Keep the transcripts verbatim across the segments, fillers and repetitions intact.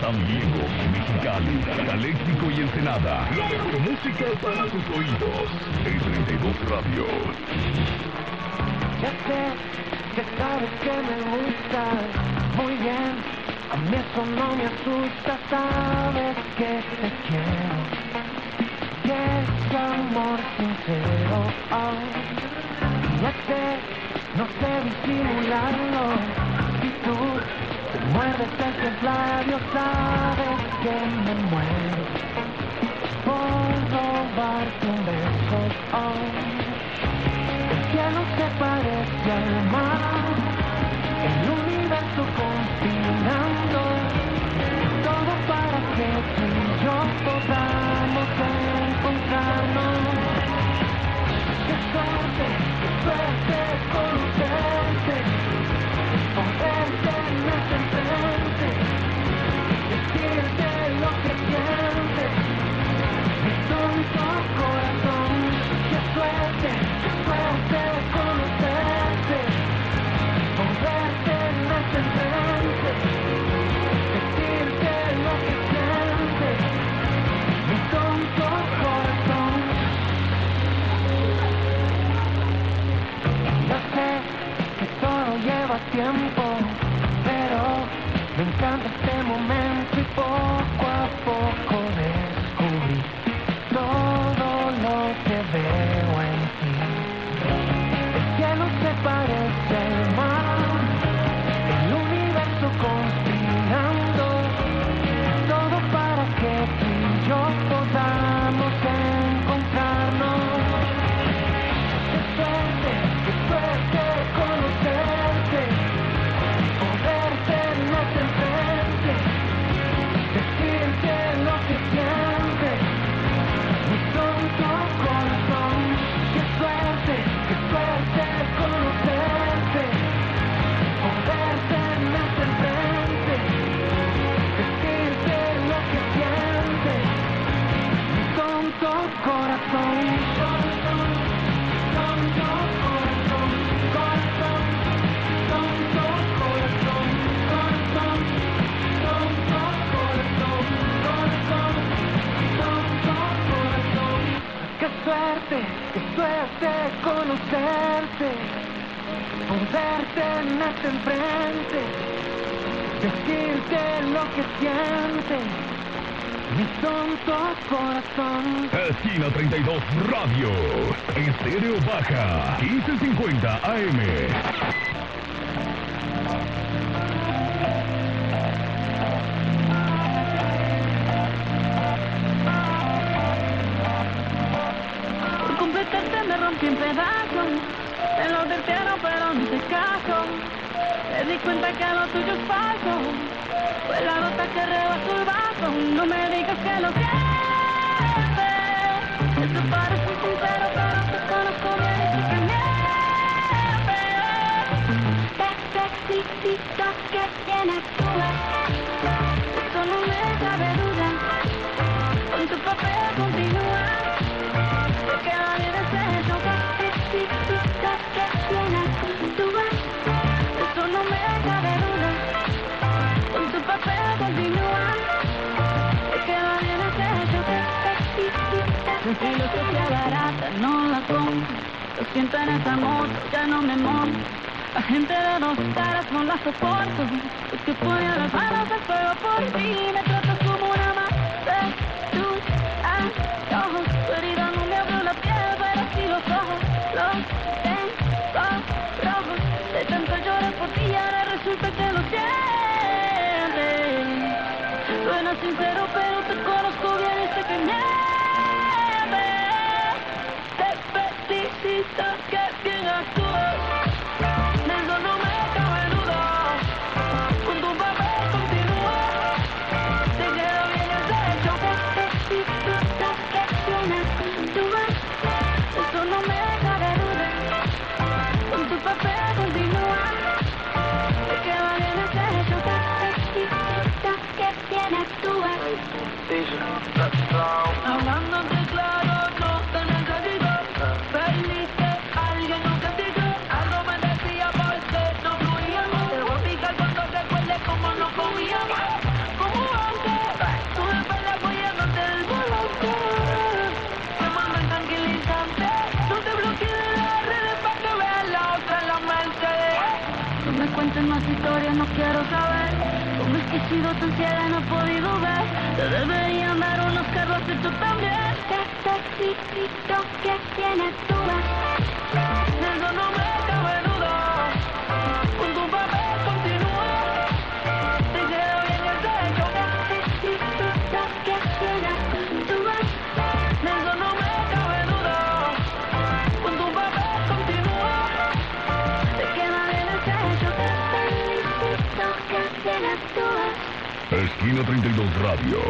San Diego, Mexicali, Caléxico y Ensenada. La mejor música para tus oídos. El treinta y dos Radio. Ya sé que sabes que me gustas muy bien. A mí eso no me asusta, sabes que te quiero. Que es amor sincero. Oh. Ya sé, no sé disimularlo. Si tú te muerdes esos labios, sabes que me muero por robarte un beso. Oh. El cielo se parece al mar, el universo conspirando, todo para que tú y yo podamos encontrarnos. Qué suerte, qué suerte conocerte, poderte tenerte enfrente, decirte lo que sientes, mi tonto corazón. Qué suerte, qué suerte conocerte, poderte tenerte enfrente, decirte lo que sientes, mi tonto corazón. Yo sé que todo lleva tiempo, pero me encanta este momento y poco a poco descubrí todo lo que veo en ti. El cielo se parece al mar, el universo conspirando, todo para que tú y yo podamos encontrarnos. Qué suerte, qué suerte conocerte, poder tenerte enfrente, decirte lo que sientes, mi tonto corazón. Qué suerte, qué suerte conocerte, poder tenerte enfrente, decirte lo que sientes, mi tonto corazón. Tonto corazón, corazón, tonto corazón, corazón, tonto corazón, corazón, tonto corazón. Qué suerte, qué suerte conocerte, poder tenerte enfrente, decirte lo que sientes, mi tonto corazón. Esquina treinta y dos Radio. Estéreo Baja. quince cincuenta A M. Por completarte me rompí en pedazos, te lo advirtieron pero no hice caso. Me di cuenta que lo tuyo es falso, fue la gota que rebasó el vaso. No me digas que lo sientes, esto parece sincero pero te conozco bien y sé que mientes. Qué sexicito que tienes tú, esto no me cabe duda, con tu papel continúa, te queda bien ese choque. Qué sexicito que tienes tú, esto no me cabe duda, con tu papel continúa, te queda bien ese choque. Mi filosofía barata no la compro, lo siento en esta moto, ya no me monto. La gente de dos caras no la soporto, es que pone las manos al fuego por ti. Me tratas como una madre, tú, ah, ojos, tu herida no me abrió la piel, pero sí los ojos, los tengo rojos. De tanto llorar por ti ahora resulta que lo sientes. Suena sincero pero te conozco bien y sé que mientes. Te felicito que bien actúas, de eso no me cabe duda, con tu papel continúa, te queda bien ese hecho. Te felicito que bien actúas, de eso no me cabe duda, con tu papel continúa, te queda bien ese hecho. Te felicito que bien actúas. Hablándote claro, no te necesito. Perdiste a alguien un castigo. Algo me decía porque no fluíamos. Te voy a picar cuando recuerde cómo no comíamos. Como antes. Te mando el tranquilizante, no te bloquees de las redes para que veas la otra en la Mercedes. No me cuentes más historias, no quiero saber cómo es que he sido tan ciega y no he podido ver. Te deberían dar unos carros y tú también. Despacito que tiene actúa. De eso no me cabe duda. Con tu papel continúa. Te queda bien ese hecho. Despacito que tiene actúa. De eso no me cabe duda. Con tu papel continúa. Te queda bien ese hecho. Despacito que tiene actúa. Esquina treinta y dos Radio.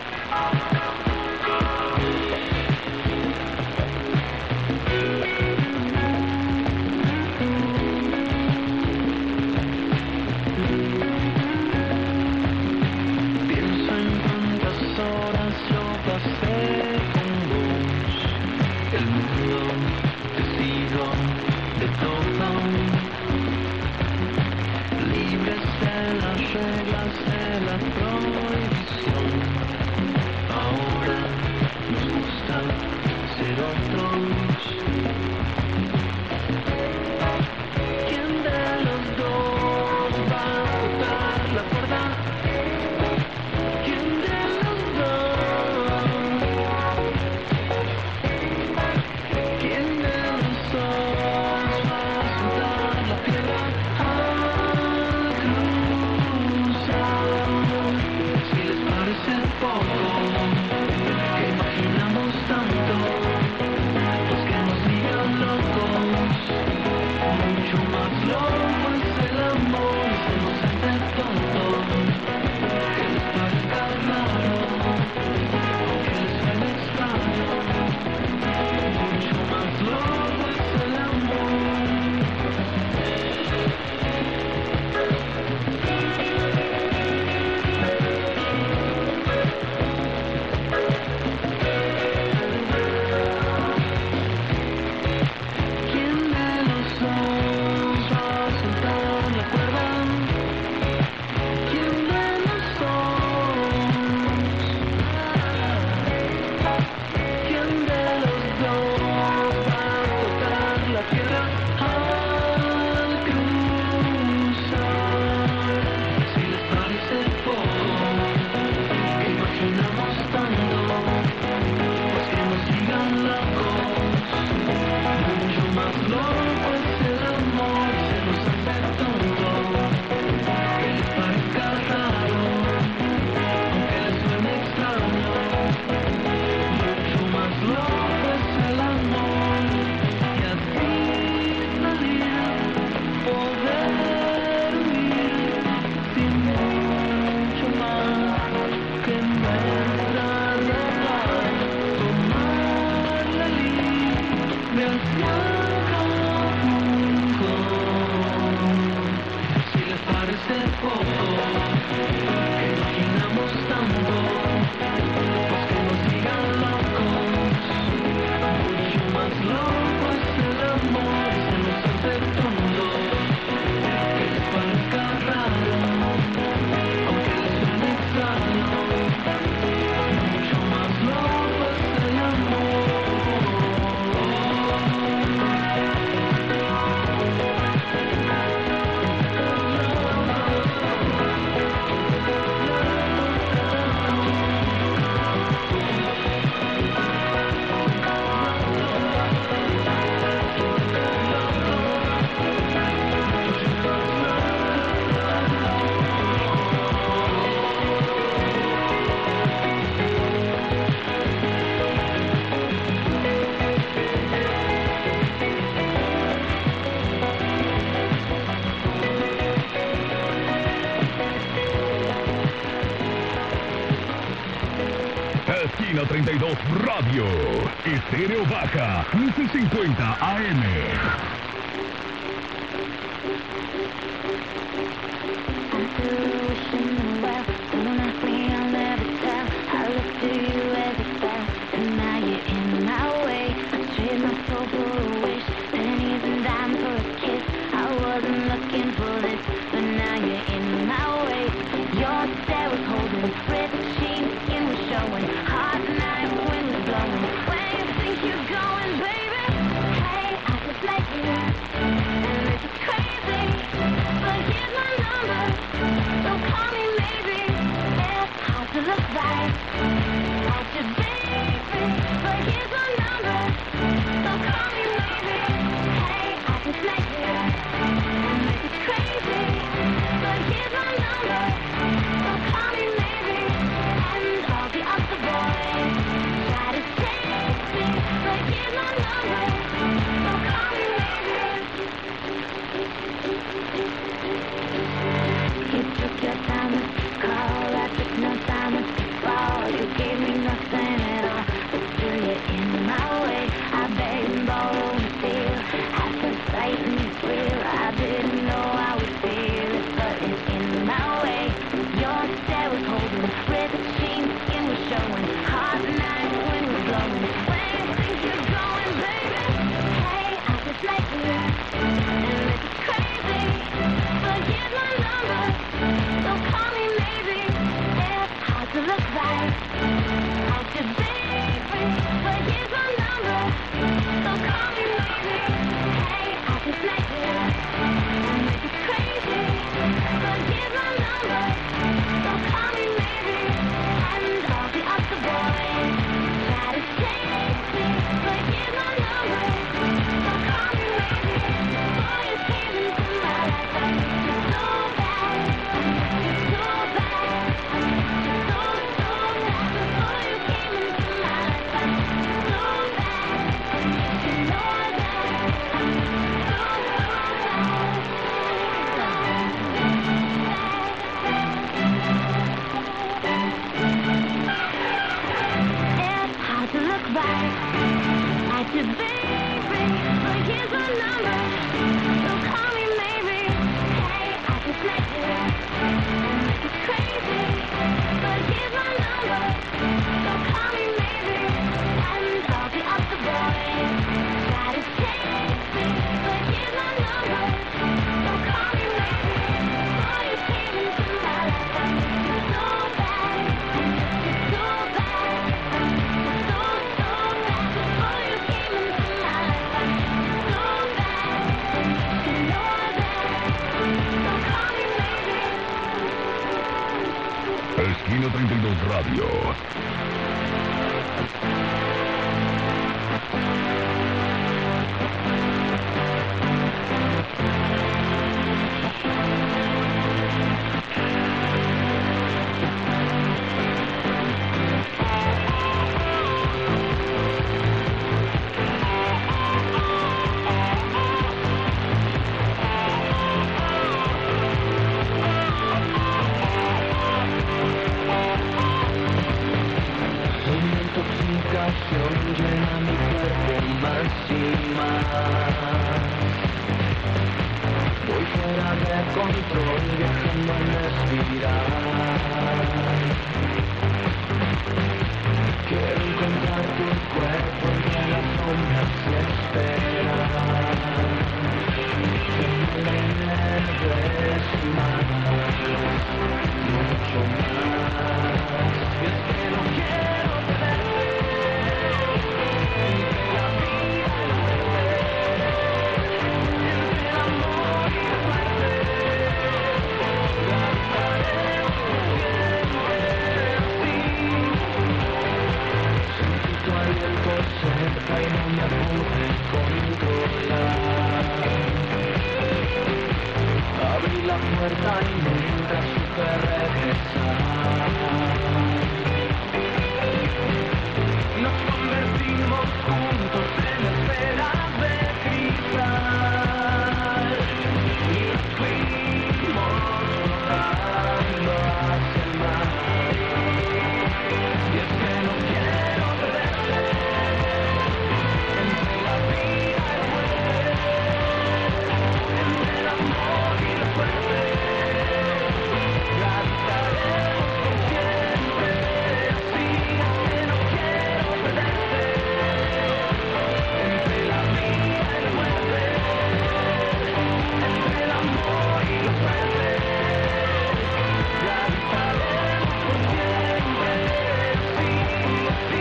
Pienso en cuántas horas yo pasé con vos. El mundo decido de todo. Libres de las reglas de la prohibición. Ahora nos gusta ser otros. ¿Quién de los dos va a tocar la cuerda? ¿Quién de los dos? ¿Quién de los dos va a soltar la piedra al cruzar? Si les parece poco, que imaginamos tanto, pues que nos digan locos. Mucho más loco es el amor, se nos hace tonto. Que les parezca raro, aunque les suene extraño. Mucho más loco es el amor. ¿Quién de los dos va a soltar la cuerda? ¿Quién de los dos? ¿Quién de los dos va a tocar la piedra al cruzar? Si les parece poco, que imaginamos tanto, pues que nos digan locos. Mucho más loco es el amor, se nos hace tonto. Que les parezca raro, aunque les suene extraño. Mucho más loco es el amor. Y así salir, poder huir, sin mucho más que nuestra verdad. Tomar la línea hacia Acapulco. Si les parece poco, que imaginamos tanto, pues que nos digan locos. Mucho más loco es el amor, se nos hace tonto. Que les parezca raro, aunque les suene extraño. Mucho más loco es el amor. Esquina treinta y dos Radio. Estéreo Baja, quince cincuenta A M. Looking for this, but now you're in my way. Your stare was holding, pretty skin was showing, hot night when you, baby, but here's my number, so call me maybe. Hey, I just met you, like it's crazy, but here's my number, so call me maybe. And I'll be up the boy, try to take me, but here's my number, so call me maybe. Boy, you came into my life, I miss you so bad, I miss you so bad, I miss you so, so bad. Boy, you came into my life, I miss you so bad, you know that, so call me maybe. Esquina treinta y dos Radio. Una intoxicación llena mi cuerpo más y más. Voy fuera de control, viajando en espiral. Quiero encontrar tu cuerpo entre las sombras y esperar que me eleves más, mucho más. Y es que no quiero perderte entre la vida y la muerte, entre el amor y la muerte. Gravitaremos por siempre así. Sentí tu aliento cerca y no me pude controlar. Abrí la puerta y nunca supe regresar. Nos convertimos juntos en esferas de cristal y nos fuimos rodando hacia el mar. Y es que no quiero perderte entre la vida y la muerte, entre el amor y la suerte. Gravitaremos por siempre así. Es que no quiero perderte entre la vida y la muerte, entre el amor y la suerte. Gravitaremos por siempre así, así.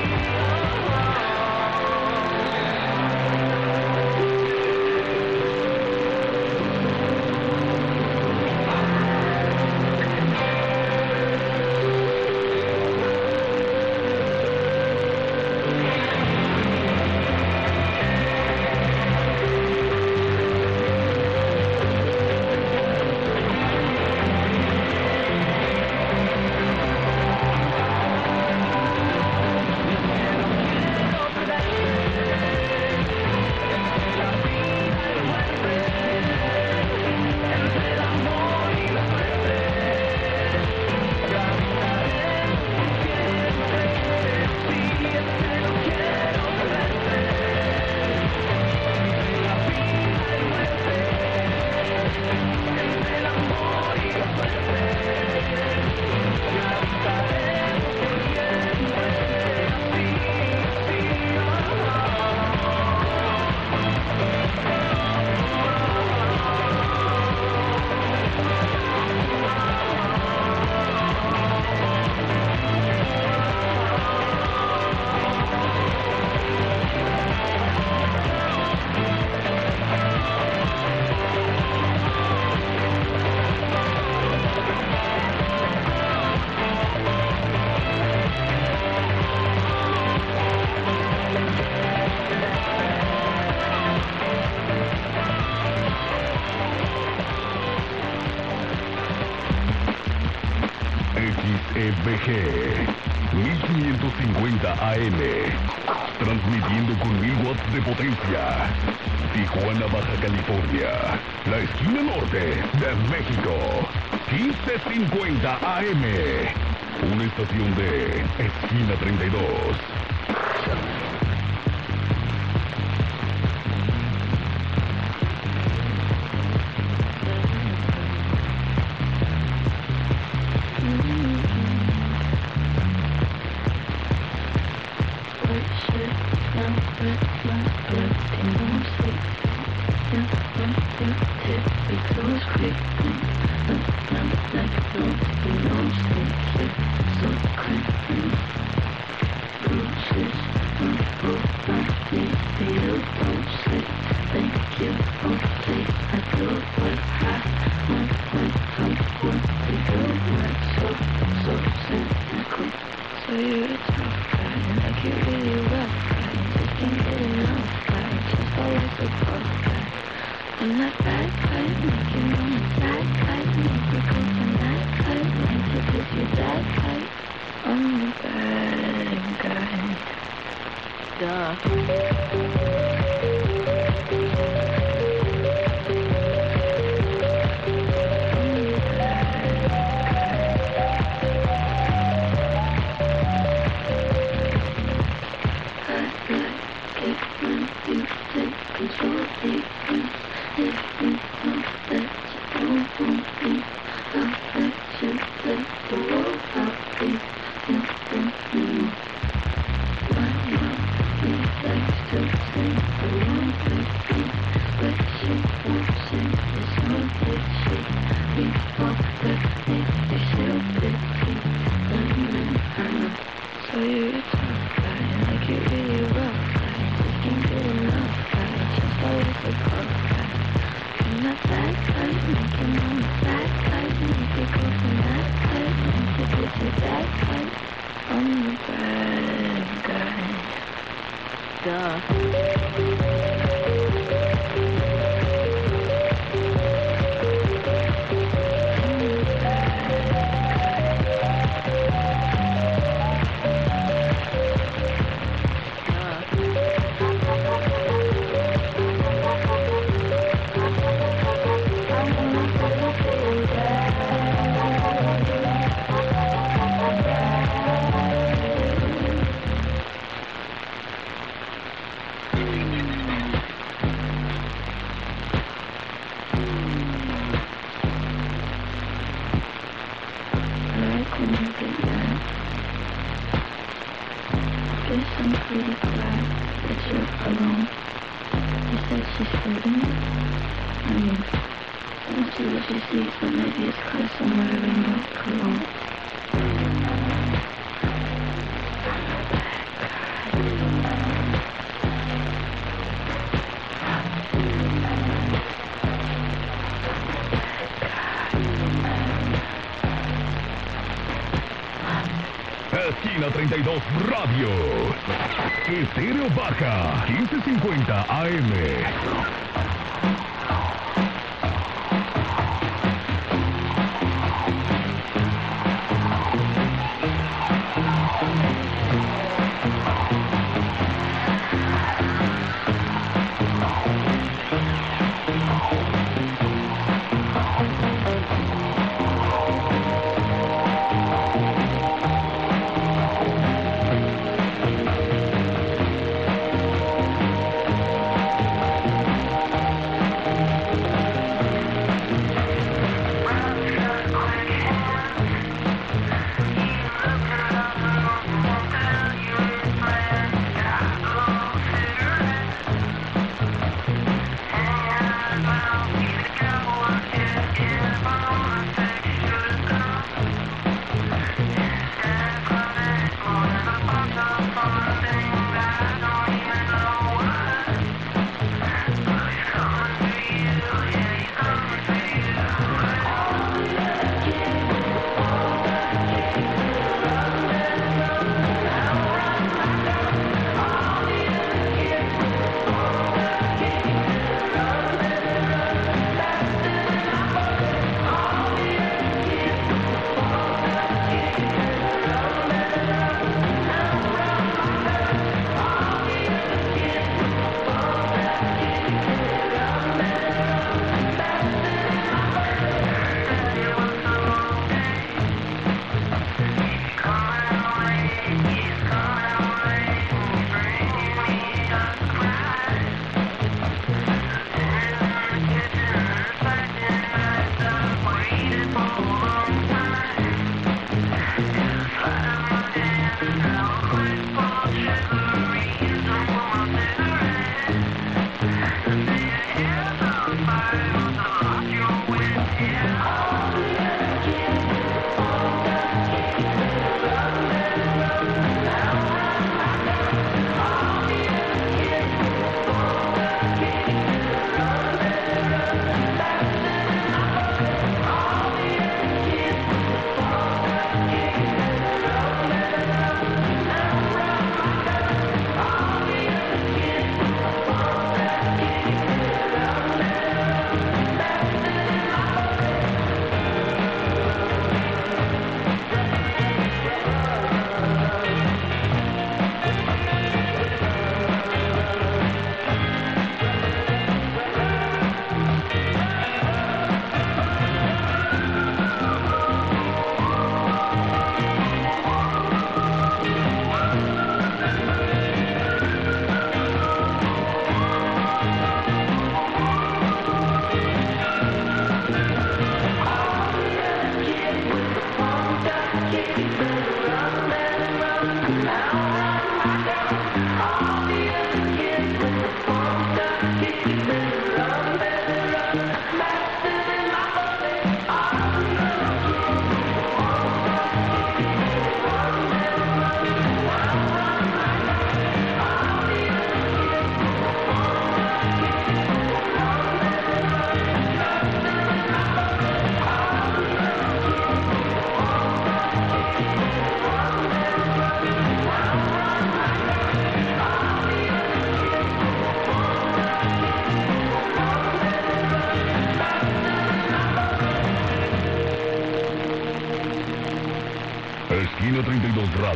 X E B G mil quinientos cincuenta A M, transmitiendo con mil watts de potencia. Tijuana, Baja California, la esquina norte de México. quince cincuenta A M, una estación de Esquina treinta y dos. Esquina treinta y dos Radio. Estéreo Baja, quince cincuenta A M.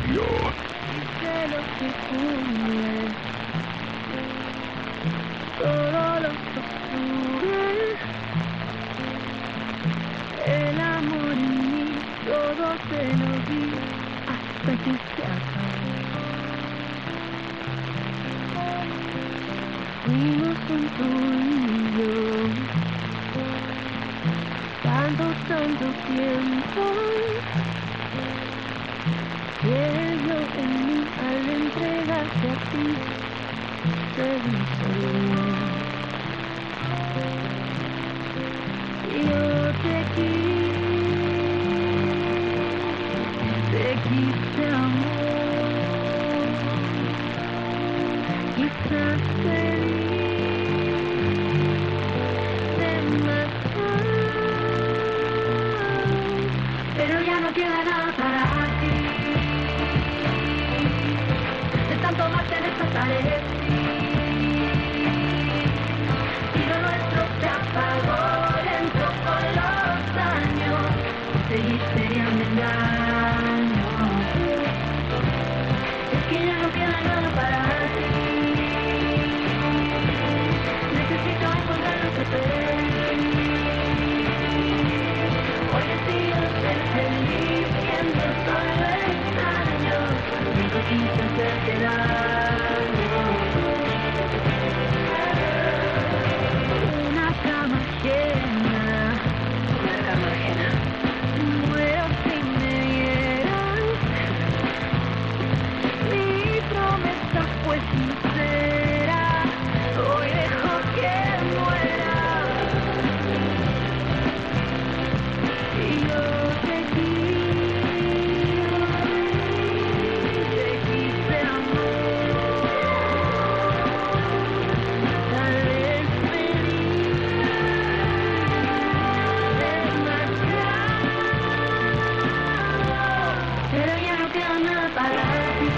Radio. De lo que cubre todo lo que ocurre, el amor en mí, todo te lo di hasta que se acabó. Fuimos un tú y yo, tanto, tanto tiempo. Yo en mí al entregarte a ti te disolvió. Yo te quise, te quise amor, quizás feliz, demasiado, pero ya no queda nada para ti. Tomarte desaparecí y lo nuestro se apagó lento con los años. Seguiste y me engaño. Es que ya no queda nada para ti. Necesito encontrar lo que perdí. Hoy decido ser feliz siendo solo extraño. Nunca quise hacerte daño. Una cama llena, una cama ajena. Muero si me vieras. Mi promesa fue sincera. Hoy dejo que muera. Y yo te quiero. Te quise amor. Tal vez feliz. Demasiado. Pero ya no queda nada para ti.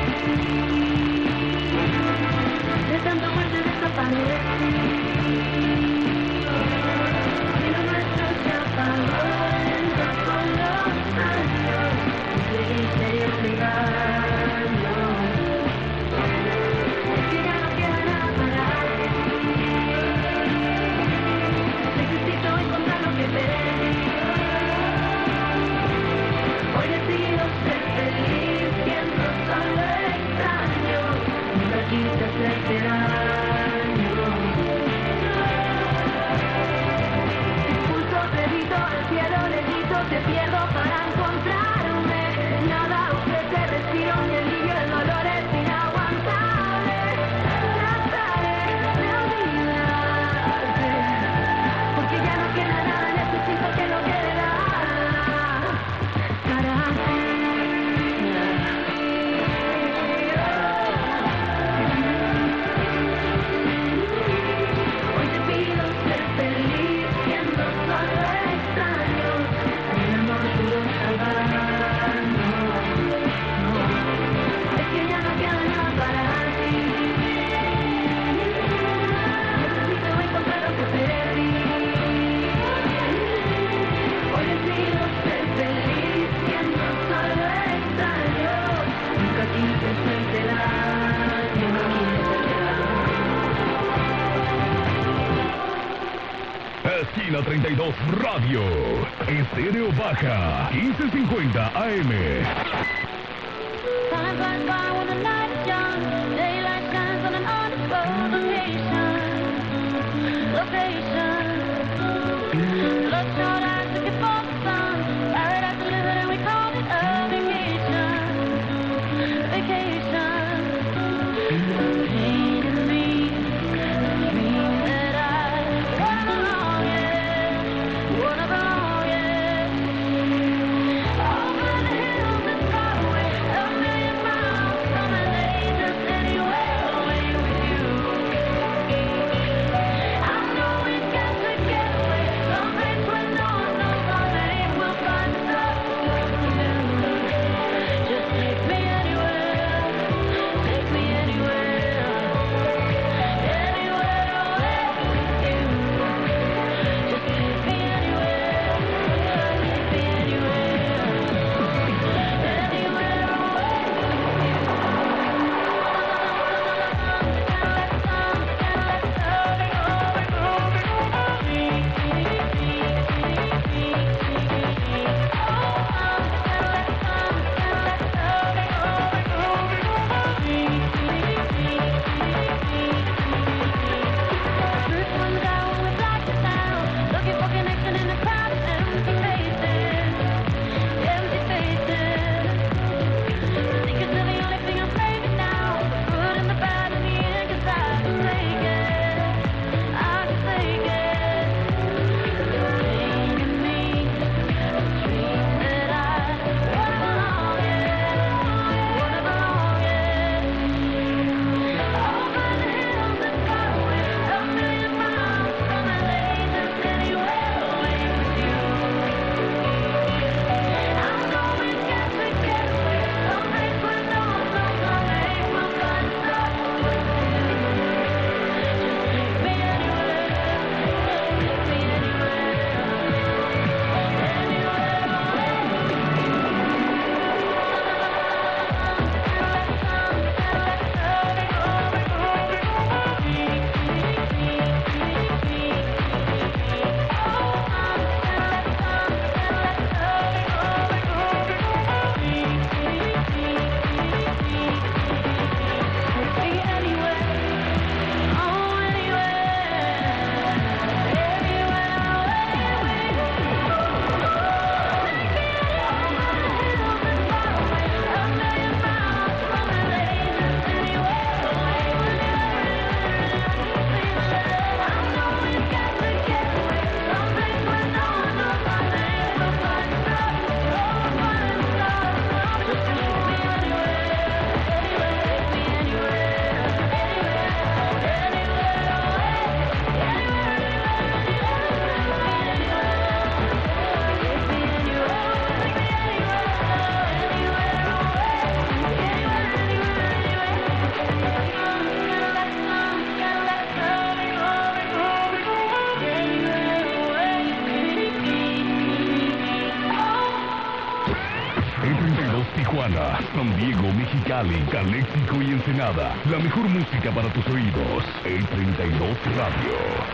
De tanto muerte desaparecí. Y lo nuestro se apagó lento con los años. Seguiste y olvidando. Es que ya no queda nada para ti. Necesito encontrar lo que perdí. Hoy decido ser feliz siendo solo extraño. Nunca quise hacerte daño. Impulso, grito, al cielo le grito, te pierdo para encontrarme. Nada ofrece respiro, ni alivio, el dolor es inaguantable. Trataré de olvidarte, porque ya no queda nada, necesito que no quede nada para ti. Hoy te pido ser feliz siendo solo extraño. El amor pudo salvarnos. Es que ya no queda nada para ti. Necesito encontrar lo que perdí. Hoy decido ser feliz siendo solo extraño. Nunca quise hacerte daño. Esquina treinta y dos Radio. Estéreo Baja. quince cincuenta A M. Time flies by when the night is young. Daylight shines on an undisclosed location. Location. Bloodshot eyes looking for the sun. Paradise delivered and we called it a vacation. Vacation. Pain in me. The dream that I wanna belong, yeah. Wanna belong, yeah. Over the hills and far San Diego, Mexicali, Caléxico y Ensenada. La mejor música para tus oídos. El treinta y dos Radio.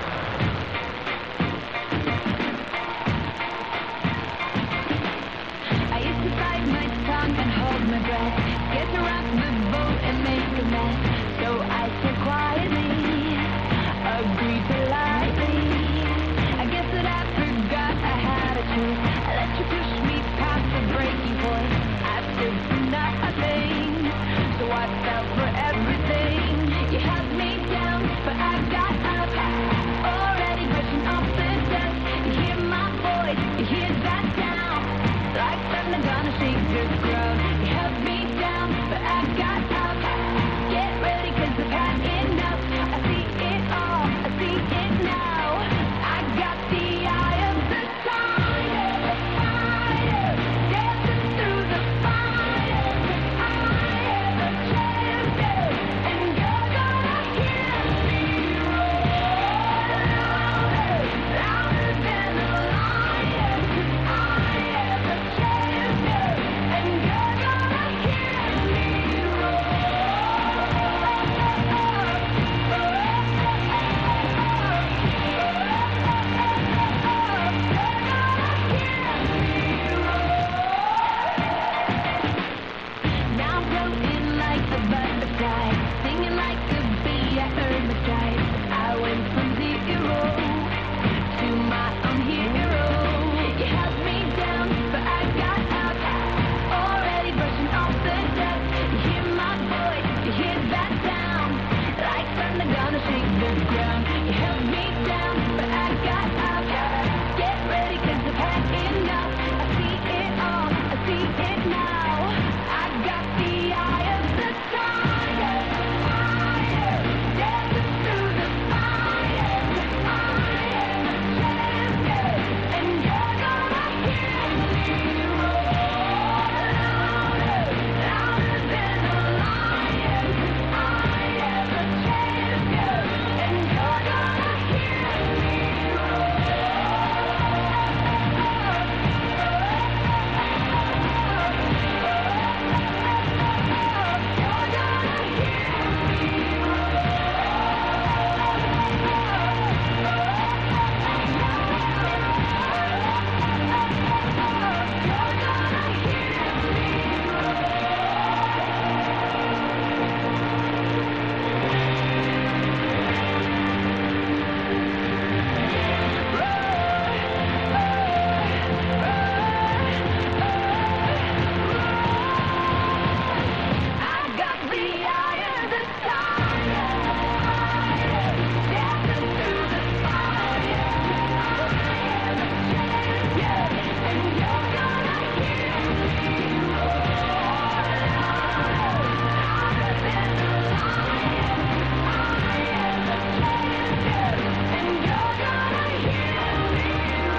I used to bite my tongue and hold my breath, scared to rock the boat and make a mess. So I said quietly, agreed politely. I guess that I forgot I had a choice. I let you push me past the breaking point. I stood for nothing, so I fell for everything. You held me down, but I got up. Already brushing off the dust. You hear my voice, you hear that sound. Like thunder gonna shake the ground. You held me down, but I got up. Get ready, cause I've had enough. I see it all, I see it now. I got the eye of the tiger, the fire, dancing through the fire. I am a champion, and you're gonna hear me roar louder, louder than a lion. I am a champion, and you're gonna hear me roar. Now I'm floating like a butterfly, singing like a bee. I earned my stripes. I went from zero to my own hero. You held me down, but I got up. Already brushing off the dust. You hear my voice, you hear that sound. Like thunder gonna shake the ground. You held me down, but I got up. Get ready, cause I've had enough. I see it all, I see it now. I got the eye of the tiger, fire, dancing through the fire. I am a champion, and you're gonna hear me roar louder, louder than a lion. I am a champion, and you're gonna hear me roar. I got the eye of the tiger, dancing through the fire. I am a champion, and you're gonna hear me roar louder, louder than a lion. I am a champion, and you're gonna hear me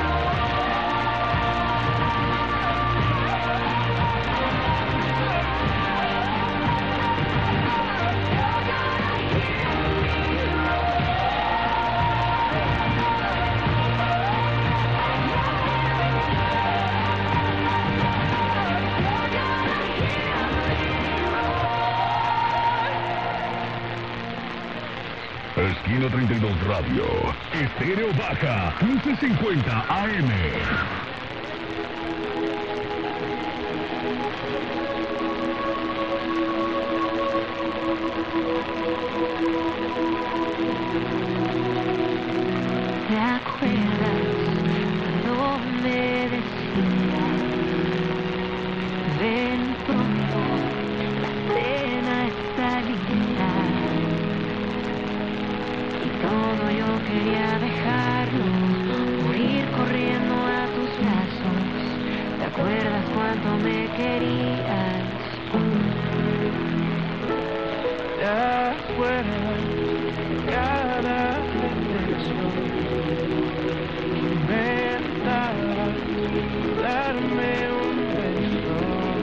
Esquina treinta y dos Radio. Estéreo Baja. once cincuenta A M. ¿Te acuerdas cuando me decías, ven pronto, la cena está lista? Y todo yo quería dejarlo, morir corriendo a tus brazos. ¿Te acuerdas cuánto me querías? ¿Te acuerdas cada beso? Inventabas darme un beso.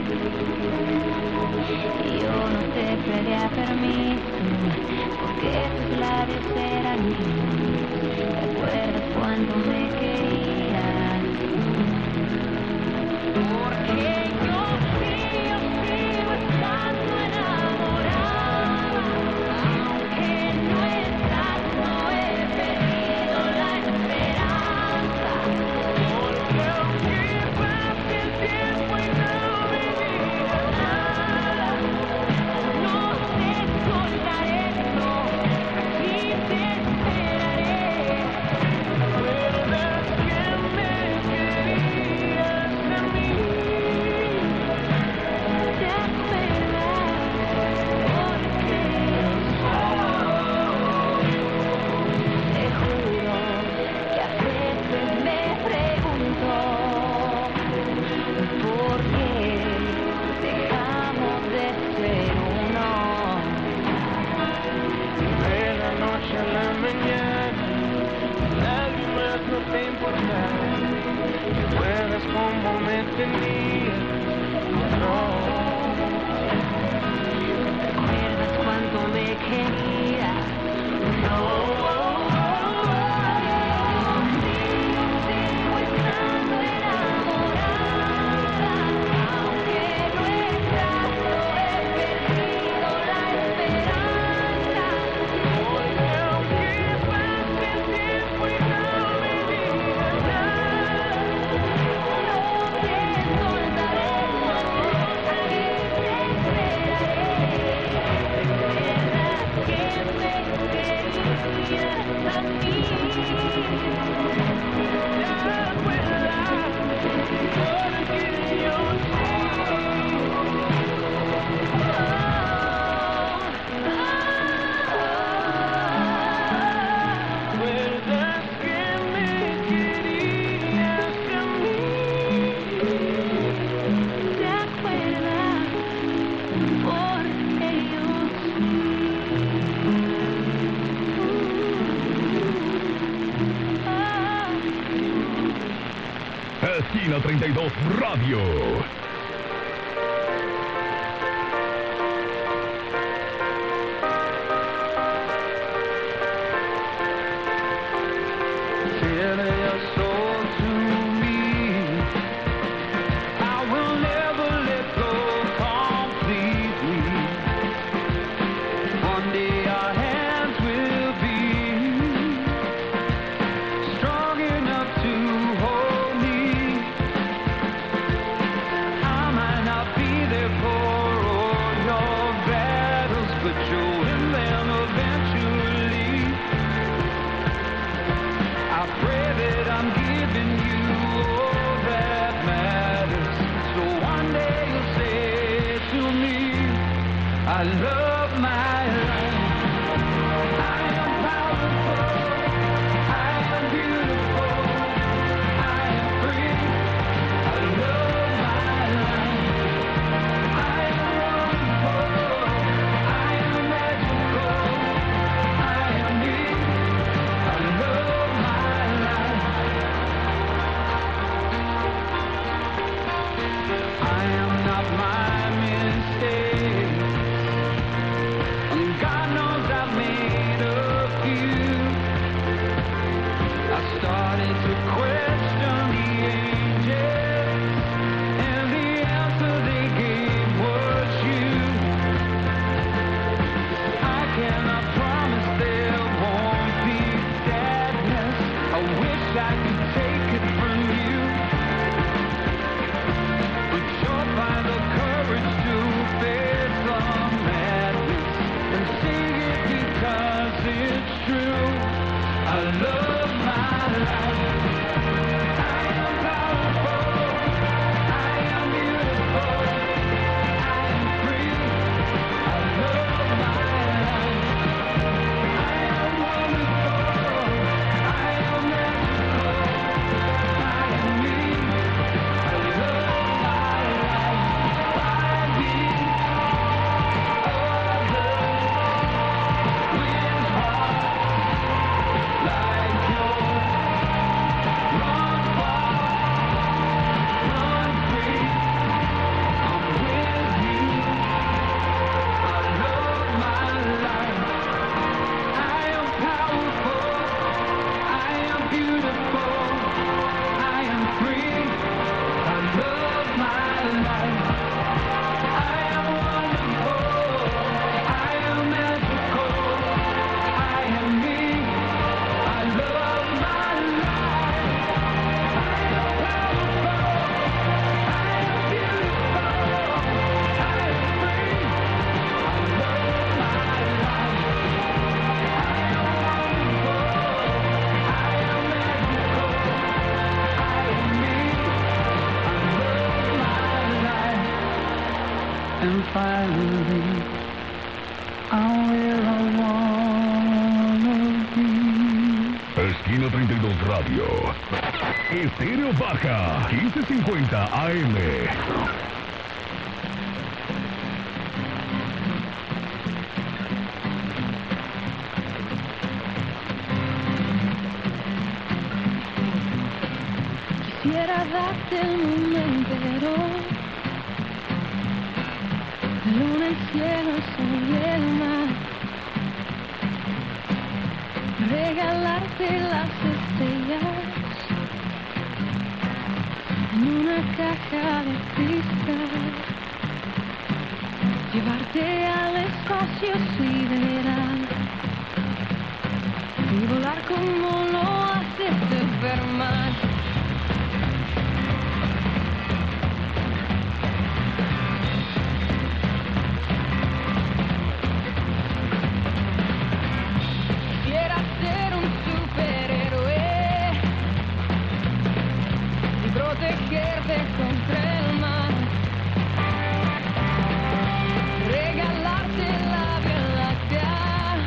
Y yo no te pedía permiso, porque tus labios eran míos. ¿Te acuerdas cuando me querías? Porque yo sí, yo sigo te importara, recuerdas cómo me tenías, no. ¿Recuerdas cuánto me querías? No. Esquina treinta y dos Radio. I love my life. I am powerful. I am beautiful. I am free. I love my life. I am wonderful. I am magical. I am me. I love my life. I am not my mistake. God knows I've made a few. I started to question the angels, and the answer they gave was you. I cannot promise there won't be sadness. I wish I could take it from you, but you'll find the courage to face the madness and sing it because it's true. I love my life. I am powerful. I am beautiful. I am free. I love my life. I am wonderful. I am magical. I am me. I love my life. I be and finally I'm where I wanna be. Esquina treinta y dos Radio. Estéreo Baja, quince cincuenta A M. Quisiera darte el mundo entero, la luna, el cielo, el sol y el mar, regalarte las estrellas en una caja de cristal, llevarte al espacio sideral y volar como lo hace Superman. Quisiera ser un superhéroe y protegerte contra el mal, regalarte la Vía Láctea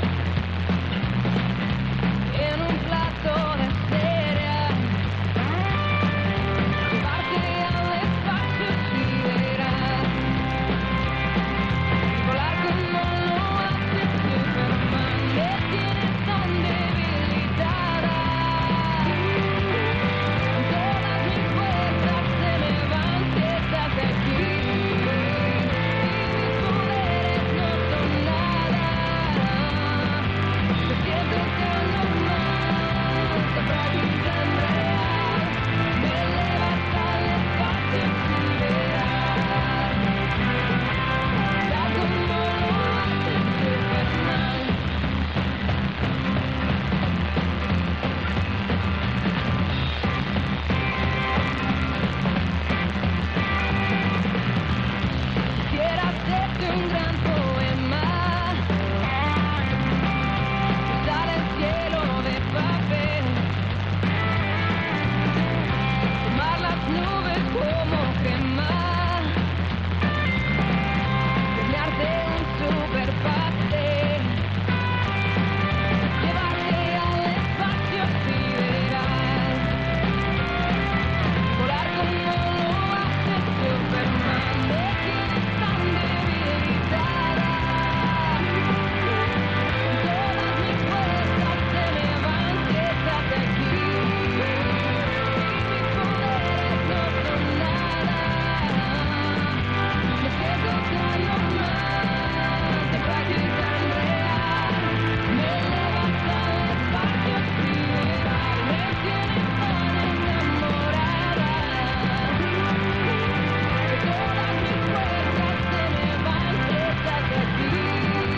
en un plato de cereal, llevarte al espacio sideral y volar como lo hace Superman. Me tienes tan debilitada, todas mis fuerzas se me van si estás aquí, y mis poderes no son nada. Me siento tan normal, tan frágil, tan real, me elevas al espacio sideral, tal como lo hace Superman. Quisiera hacerte un gran poema, cruzar el cielo de papel, tomar las nubes como gema, soñarte un super pastel, llevarte al espacio sideral, volar como lo hace Superman. Me tienes tan debilitada, todas mis fuerzas se me van si estás aquí, y mis poderes no son nada. Me siento tan normal, tan frágil, tan real, me elevas al espacio sideral. Me tienes tan enamorada, todas mis fuerzas se me van si estás aquí, y mis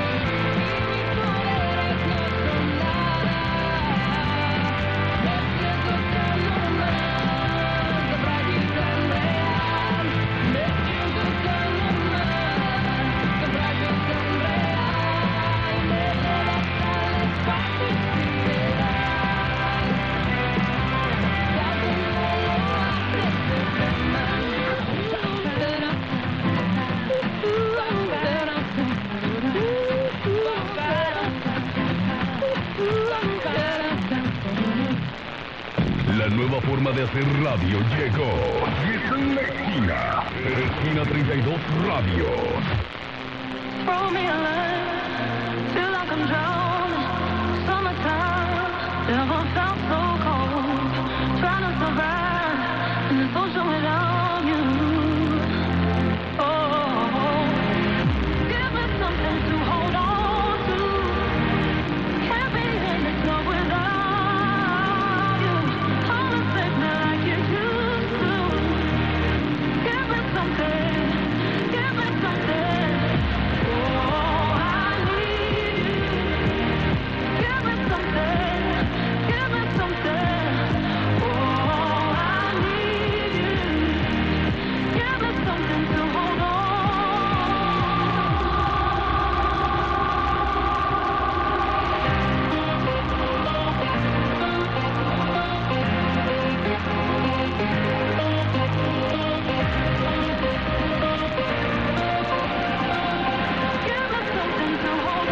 poderes no son nada. Me siento tan normal, tan frágil, tan real, me siento tan normal, tan frágil, tan real, me elevas al espacio sideral, tal como lo hace Superman. La nueva forma de hacer radio llegó. Y está en la esquina. Esquina treinta y dos Radio. Throw me a line till I come down. Summertime never felt so cold. Trying to survive in this ocean without you. Oh, give me something to hold on to. Can't be in this love without you. Hold it safe now like you used to. Give me something, give me something. Oh, I need you. Give me something, give me something. Oh, I need you. Give me something to hold on. Give me something to hold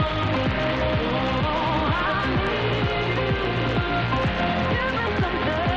on. Give me something.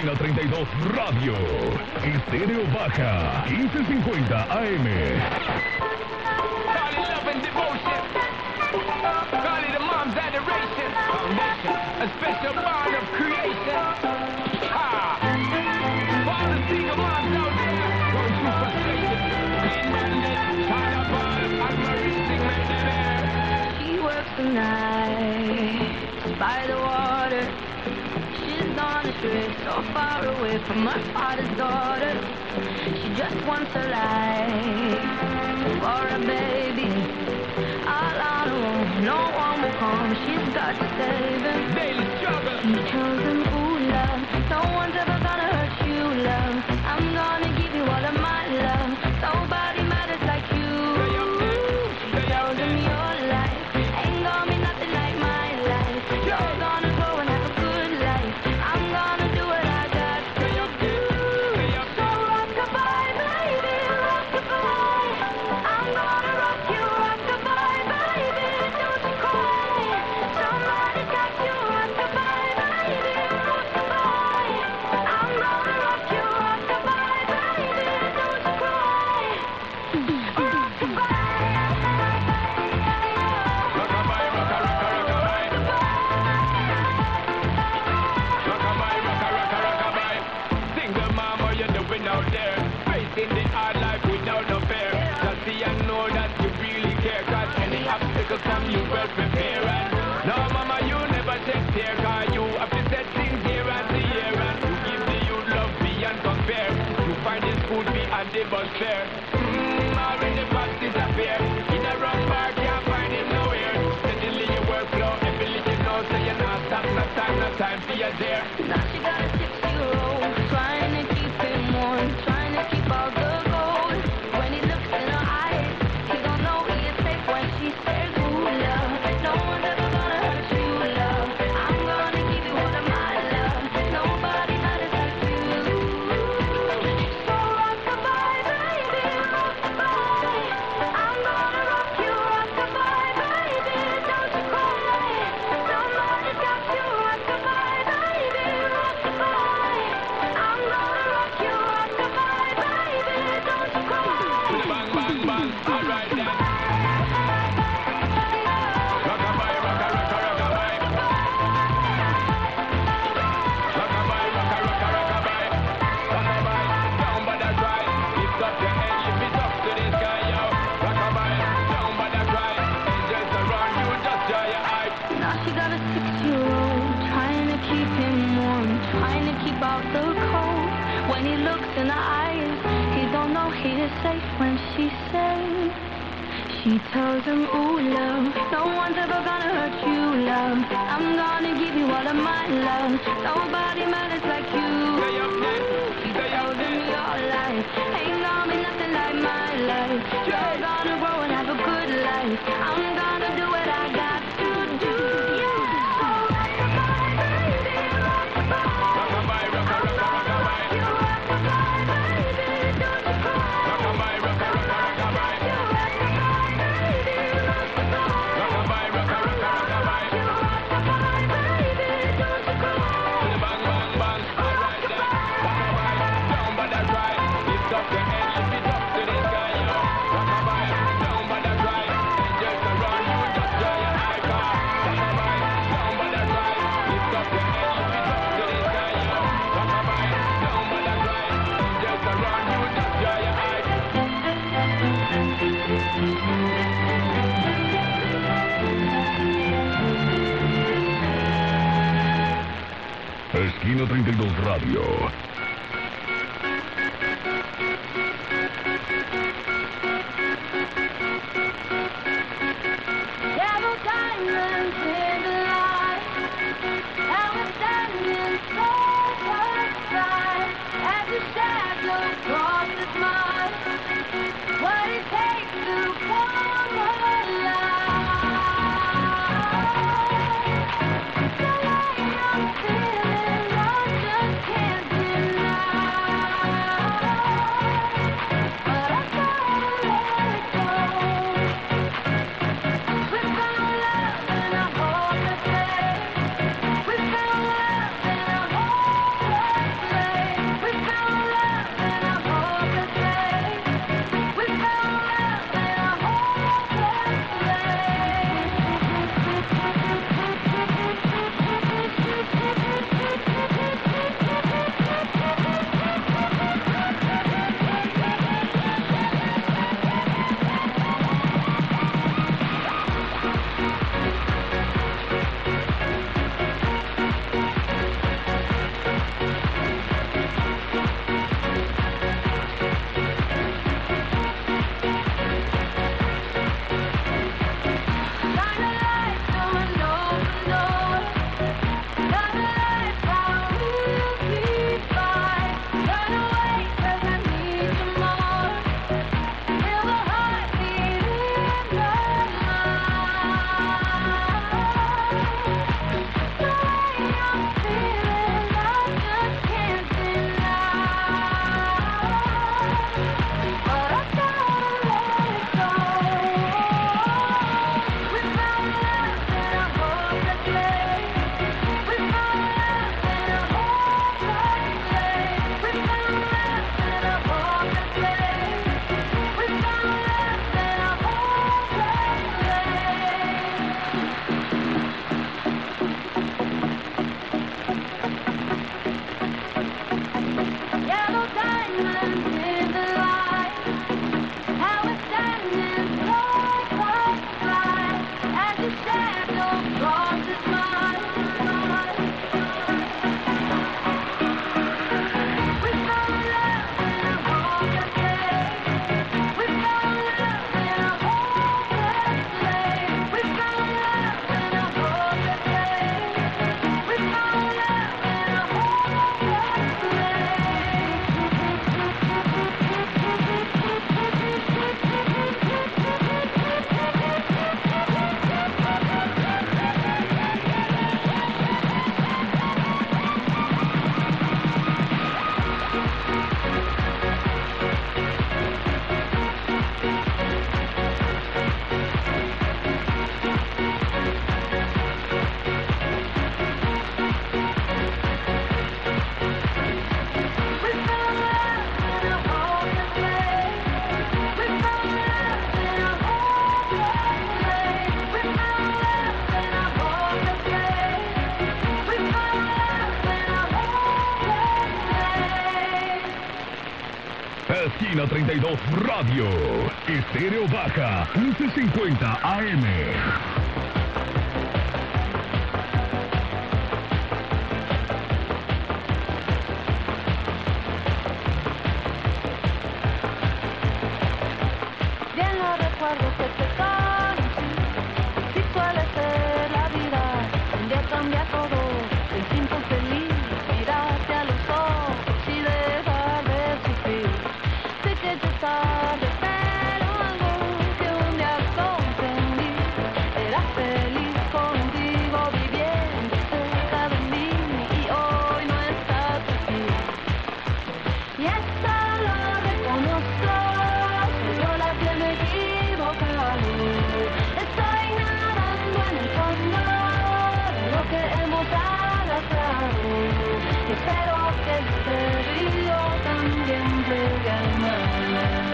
Esquina treinta y dos Radio. Estéreo Baja. quince cincuenta A M. Call it love and devotion. Call it a mom's adoration. Foundation. A special bond of creation. Ha! For all the single moms out there going through frustration. Clean bandit, tied up all, admiration, made them air. She works the night by the water. She's gone astray, so far away from her father's daughter. She just wants a life for a baby. All on her own, no one will come. She's got to save him. Daily struggle. She tells him, ooh, love, no one's ever gonna hurt you, love. I'm gonna give you all of my love. Nobody matters like you. Stay up there. She tells him your life ain't gonna be nothing like my life. You're gonna go and have a good life. I'm gonna do what I got to Stay up do. there. Stay up So there. rock-a-bye, baby, rock-a-bye. I'm gonna rock you, rock-a-bye, baby, don't you cry. Somebody got you, rock-a-bye, baby, rock-a-bye. I'm gonna rock you, rock-a-bye, baby, don't you cry. Rock-a-bye. Rockabye, rocka, rocka, rockabye. Rockabye, rocka, rocka, rockabye. Single mama, you're doing out there. Facing the hard life without no fear. Just see and know that you really care. Cause any obstacle come, you well prepare. And no, mama, you never take care. Cause you have to set things here and the year. And you give the youth love beyond compare. You find the school fee and the bus fare. Mmm, already past disappear. In a wrong bar, can't find him nowhere. Steadily you work slow, every you know, so you're not stop, no time, no time for you there. Now she got a six-year-old, trying to keep him warm, trying to keep all the gold. When he looks in her eyes, he don't know he is safe when she says, ooh, love, no one's ever gonna hurt you, love. I'm gonna give you all of my love. Nobody matters like you. So rock-a-bye, baby, rock-a-bye. I'm gonna rock you, rock-a-bye, baby, don't you cry. Somebody got you, rock-a-bye, baby, rock-a-bye. I'm gonna rock you, rock-a-bye, baby, don't you cry. Bang, bang, bang, alright then. Rockabye, rocka, rocka, rockabye. Rockabye, rocka, rocka, rockabye. Rockabye, down by the cry. Lift up your head, lift it up to the sky, yo. Rockabye, down by the cry. Angels around you, just dry your eyes. Now she got a six-year-old, trying to keep him warm, trying to keep out the cold. When he looks in her eyes, he don't know he is safe when she says. She tells him, ooh, love, no one's ever gonna hurt you, love. I'm gonna give you all of my love. Nobody matters like you. Stay up there, She stay up tells him there. your life ain't gonna be nothing like my life. You're gonna grow and have a good life. I'm gonna do what I got to do. Yeah. So rock-a-bye, baby, rock-a-bye. Rockabye, rocka, rocka, rockabye. You rock-a-bye, baby, don't you cry. Rockabye, rocka, rocka, rockabye. You rock-a-bye, baby, rock-a-bye. Rockabye, rocka, rocka, rockabye. You rock-a-bye, baby, don't you cry. Bang, bang, bang, alright then. Rockabye, down by the cry. Lift up your head, lift it up to the sky, yo. Rockabye, down by the cry. Angels around you, just dry your eye, car. Rockabye, down by the cry. Lift up your head, lift it up to the sky, yo. Rockabye, down by the cry. Angels around you, just dry your eye. Esquina treinta y dos Radio. Several diamonds in the light, and we're standing side by side as the shadows crosses mine. What it takes to form a line. The way I'm feeling, I just can't deny. Esquina treinta y dos Radio. Estéreo Baja, once cincuenta A M. Bien lo recuerdo que te conocí. Si suele ser la vida, un día cambia todo. El tiempo feliz, mirarte a los ojos y dejar de sufrir. Sé que ya es tarde, pero algo que un día comprendí. Era feliz contigo viviendo cerca de mí y hoy no estás aquí. Y esto lo reconozco, soy yo la que me he equivocado. Estoy nadando en el fondo de lo que hemos arrastrado. Espero que este río también llegue al mar.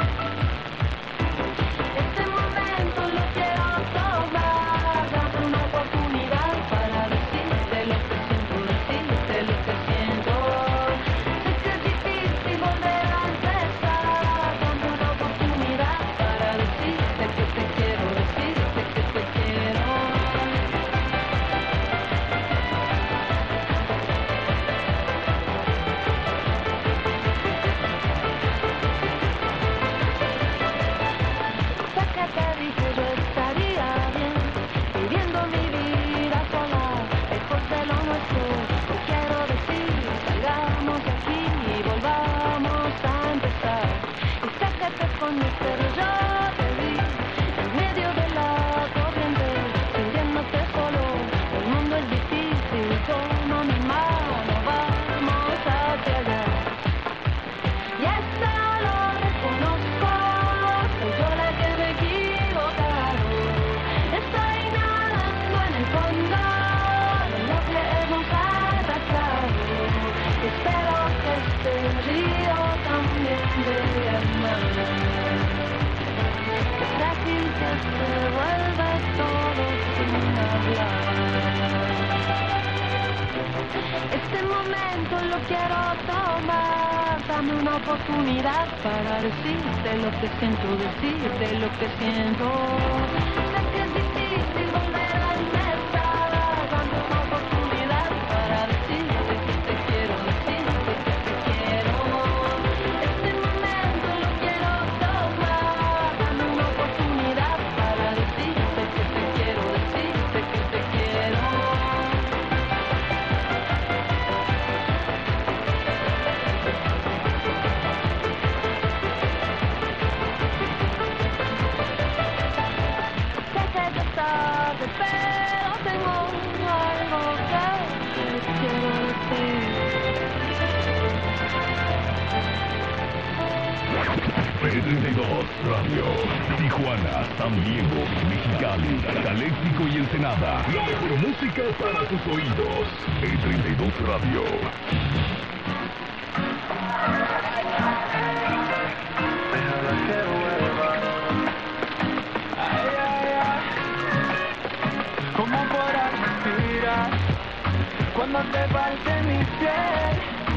Este momento lo quiero tomar, dame una oportunidad para decirte lo que siento, decirte lo que siento. Sé que es difícil volver a empezar, dame una oportunidad para decirte que te quiero, decirte que te quiero. Sé que te dije yo estaría bien, viviendo mi vida sola, lejos de lo nuestro. Te quiero decir, salgamos de aquí y volvamos a empezar. Y sé que te conmigo, pero yo te vi en medio de la corriente, sintiéndote solo. El mundo es difícil, toma mi mano, vamos hacia allá. Y esto lo reconozco, soy yo la que me he equivocado. Estoy nadando en el fondo de lo que hemos arrastrado. Espero que este río también llegue al mar. Es frágil que se vuelve todo sin hablar. Este momento lo quiero tomar, dame una oportunidad para decirte lo que siento, decirte lo que siento. Sé que es difícil volver a empezar, dame una oportunidad para decirte que te quiero, decirte que te quiero. Este momento lo quiero tomar, dame una oportunidad para decirte que te quiero, decirte que te quiero. Sé que ya es tarde, pero tengo algo que te quiero decir. P treinta y dos Radio. Tijuana, San Diego, Mexicali, Caléxico y Ensenada. La mejor música para tus oídos. P treinta y dos Radio. Déjala que vuelva. Ay, ay, ay. ¿Cómo podrás respirar cuando te falte mi piel?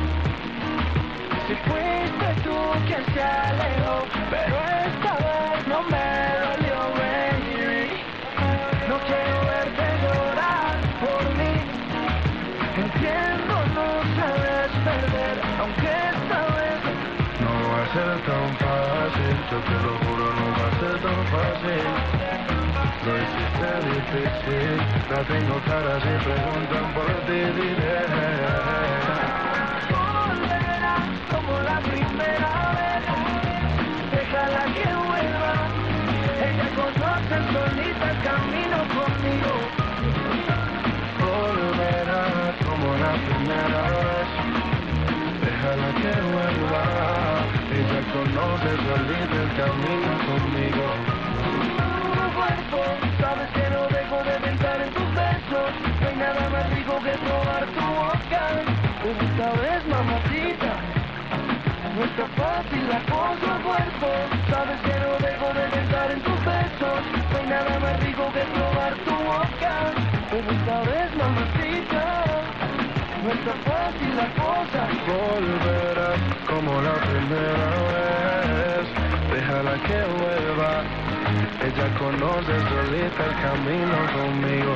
Si fuiste tú quien se alejó, pero esta vez no me dolió, baby. No quiero verte llorar por mí. Entiendo, no sabes perder, aunque esta vez no va a ser tan fácil. Yo te lo juro, no va a ser tan fácil. Lo hiciste difícil. La tengo clara si preguntan por ti, diré. Volverás como la primera vez. Déjala que vuelva. Ella conoce solita el camino conmigo. Volverás como la primera vez. Déjala que vuelva. Ella conoce solita el camino conmigo. Tu cuerpo, sabes que no dejo de pensar en tus besos. No hay nada más rico que probar tu boca. Esta vez, mamacita, no está fácil la cosa, cuerpo. Sabes que no dejo de pensar en tus besos. No hay nada más rico que probar tu boca. Esta vez, mamacita. no está fácil la cosa. Volverás como la primera vez, déjala que vuelva. Ella conoce solita el camino conmigo.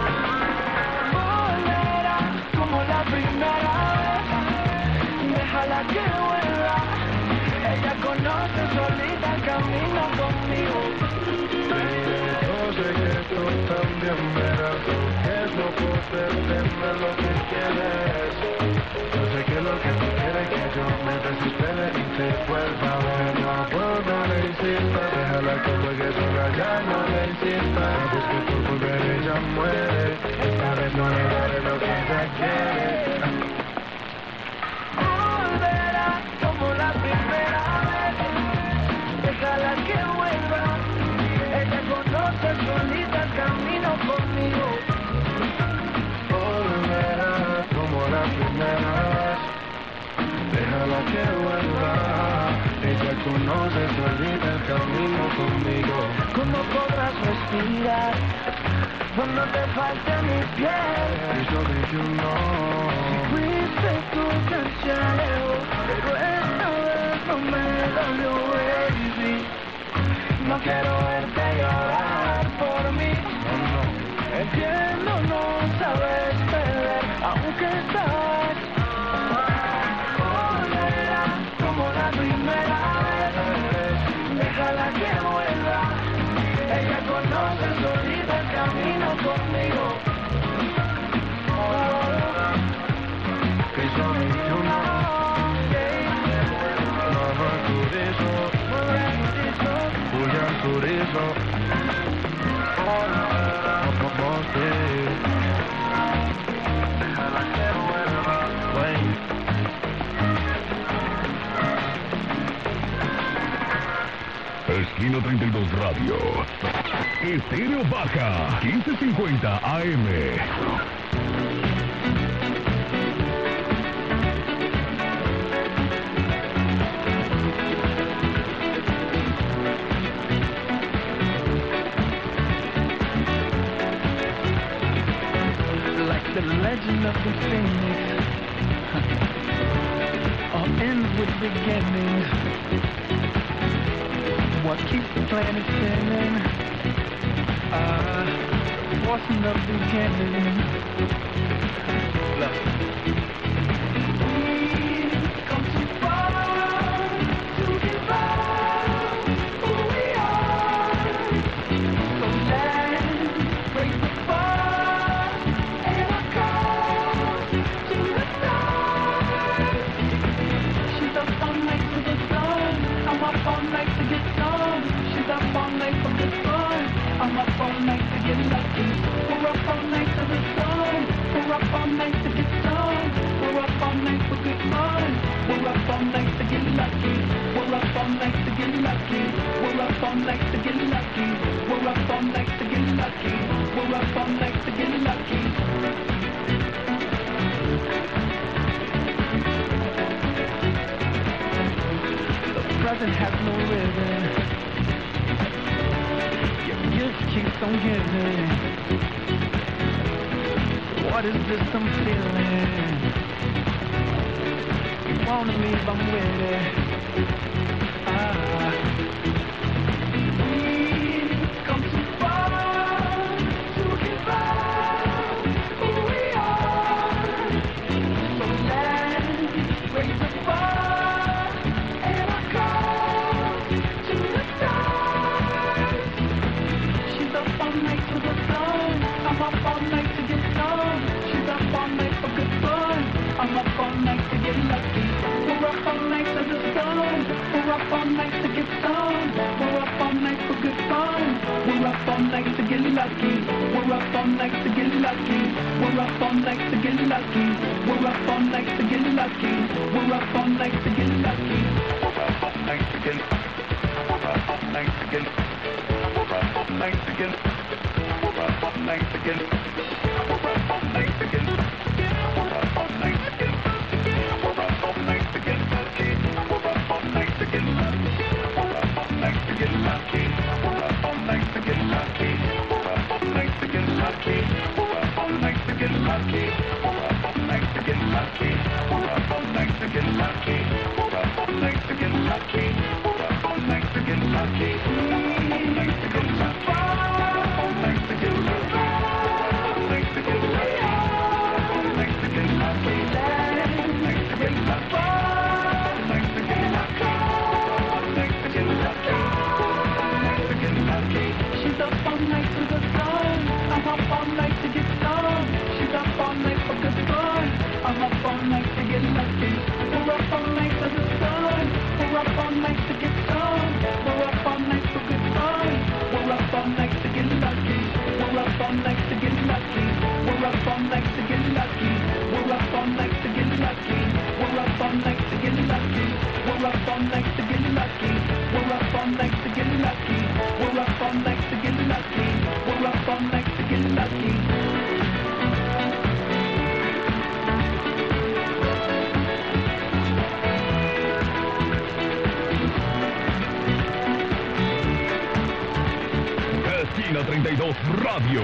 Volverá como la primera vez, déjala que vuelva. Ella conoce solita el camino conmigo. Yo sé que tú también verás que es no poder tener lo que quieres. Yo sé que lo que tú quieres es que yo me desespere y te vuelva a ver. No puedo, no le insistas, déjala que juegue sola, ya no le insistas. Busque tu poder, ella muere. Esta vez no le daré lo que ella quiere. Volverá como la primera vez, déjala que vuelva. Ella conoce solita el camino conmigo. Volverá como la primera vez, déjala que vuelva. Ella conoce solita el camino conmigo. ¿Cómo podrás respirar cuando te falte mi piel? Y yo que you know. Si fuiste tú que se alejó, pero esta vez no me dolió, baby. No quiero verte llorar por mí. No, no. Entiendo, no sabes perder, aunque estás. Volverá como la primera vez, déjala que vuelva. Ella conoce solita el camino conmigo. Que soy yo, no. Mamá, tú eso. Julián Turizo, como te, déjala que vuelva, güey. Esquina treinta y dos Radio. Estéreo Baja, quince cincuenta A M. The legend of the phoenix, all ends with beginning. What keeps the planet spinning? Ah, wasn't the beginning. Look. We've come too far to give up who we are. So let's raise the bar. She's up all night to the sun. I'm up all night to get some. She's up all night for good fun. I'm up all night to get lucky. We're up all night to the sun. We're up all night to get some. We're up all night for good fun. We're up all night to get lucky. We're up all night to get lucky. We're up all night to get lucky. We're up all night to get lucky. We're up all night to get lucky. Present has no ribbon. Your gift keeps on giving. What is this I'm feeling? You wanna leave, I'm with it. Ah. We've come too far to give up who we are. So let's raise the bar. And I call to the stars. She's up all night to the sun. I'm up all night to get some. She's up all night for good fun. I'm up all night to get lucky. We're up all night to the sun. We're up all night to get some. We're up all night for good fun. We're up all night to get lucky. We're up all night to get lucky. We're up all night to get lucky. We're up all night to get lucky. We're up all night to get lucky. We're up all night to get. We're up all night to get. We're up all night to get. We're up all night to get. We're up all night to get. We're up all night to get. We're up all night to get lucky. We're up all night to get lucky. We're up all night to get lucky. We're up all night to get lucky. We're up all night to get lucky. We're up all night to get lucky. We're up all night to get Radio.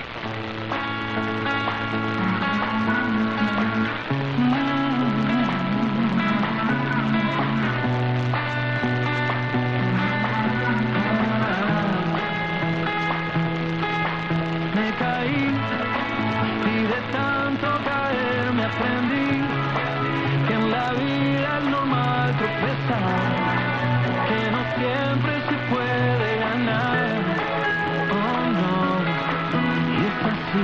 Me caí y de tanto caer me aprendí que en la vida es normal tropezar, que no siempre se puede ganar. Oh no, y es así.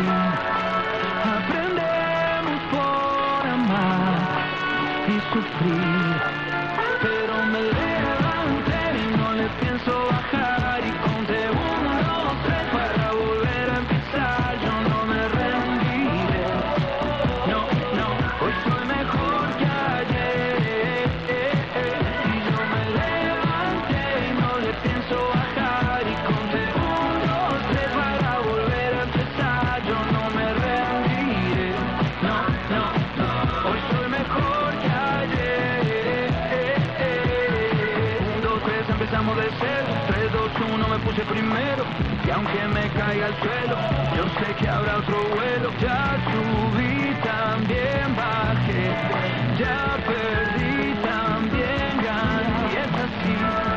Aprendemos por amar y sufrir, pero me levanté y no le pienso bajar y conté uno, dos, tres para volver a empezar. Yo no me rendiré, no, no, hoy soy mejor que ayer. Y yo me levanté y no le pienso bajar y conté uno, dos, tres para volver a empezar. Yo no me rendiré, no, no, no, hoy soy mejor que ayer. Un, dos, tres, empezamos de cero. Tres, dos, uno, me puse primero. Y aunque me caiga al suelo, yo sé que habrá otro vuelo. Ya subí, también bajé. Ya perdí, también gané. Y es así.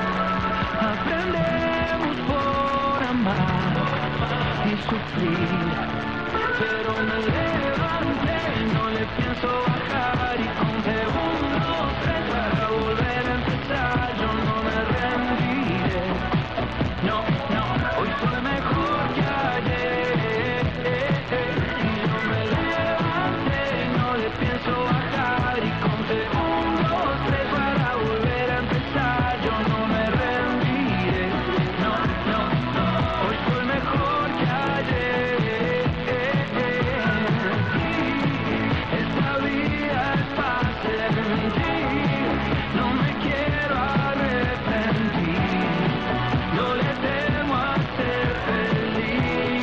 Aprendemos por amar y sufrir. Pero me levanté, no le pienso bajar y conté uno, dos, tres para volver a empezar. Yo no me rendiré, no, no, hoy soy mejor que ayer. Y yo me levanté y no le pienso bajar y conté uno, dos, tres para volver a empezar. Yo no me rendiré, no, no, no, hoy soy mejor que ayer. Esta vida es para sentir, no me quiero arrepentir, no le temo a ser feliz.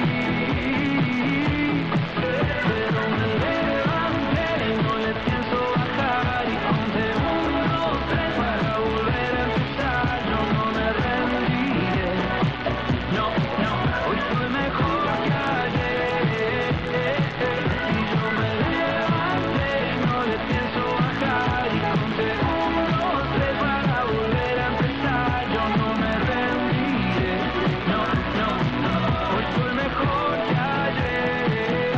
Pero me levanté y no le pienso bajar y conté uno, dos, tres para volver a empezar. Yo no me rendiré, no, no, hoy soy mejor que ayer. Y yo me levanté y no le pienso bajar y conté uno, dos, tres para volver a empezar. Yo no me rendiré, no, no, no, hoy soy mejor que ayer.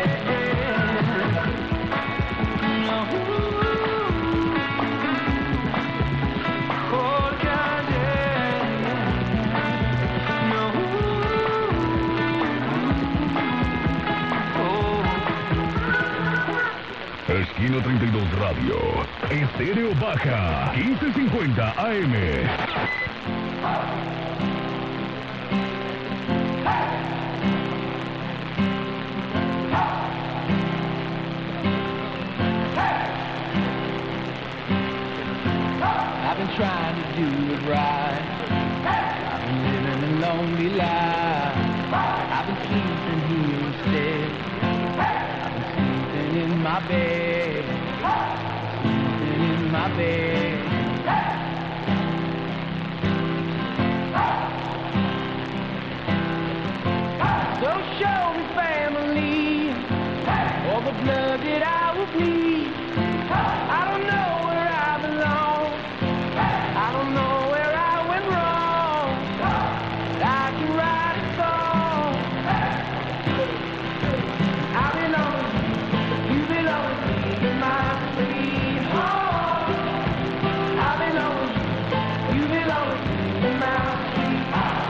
No, mejor que ayer. No, oh. Esquina treinta y dos Radio. Estéreo Baja. quince cincuenta A M. I've been trying to do it right. I've been living a lonely life. I've been sleeping here instead. I've been sleeping in my bed. Sleeping in my bed. So show me family, all the blood that I will bleed. I don't know where I belong. I don't know where I went wrong. But I can write a song. I belong to you, you belong to me, in my sweet home. I belong to you, you belong to me, in my sweet home.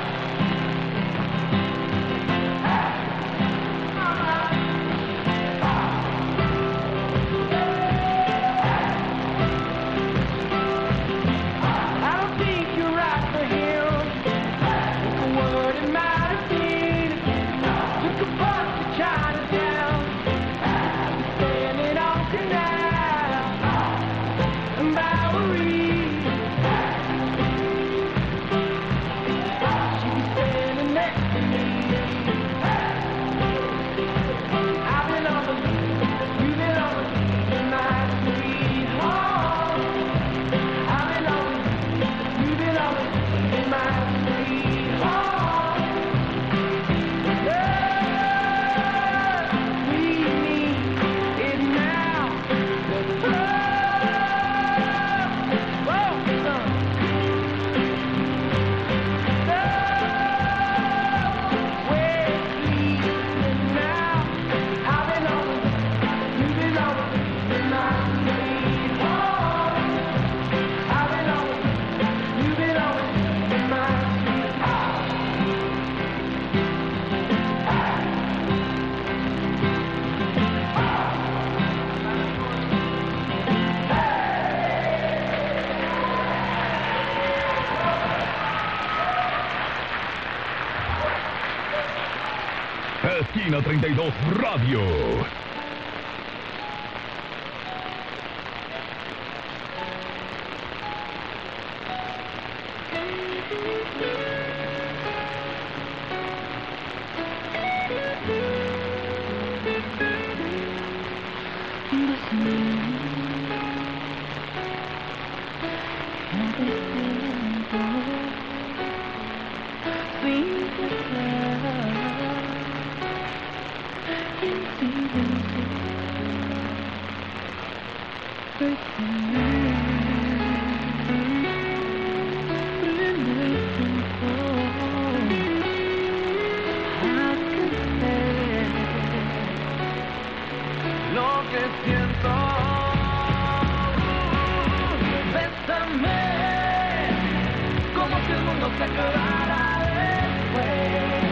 Esquina treinta y dos Radio. Lo que siento, bésame, como si el mundo se acabara después.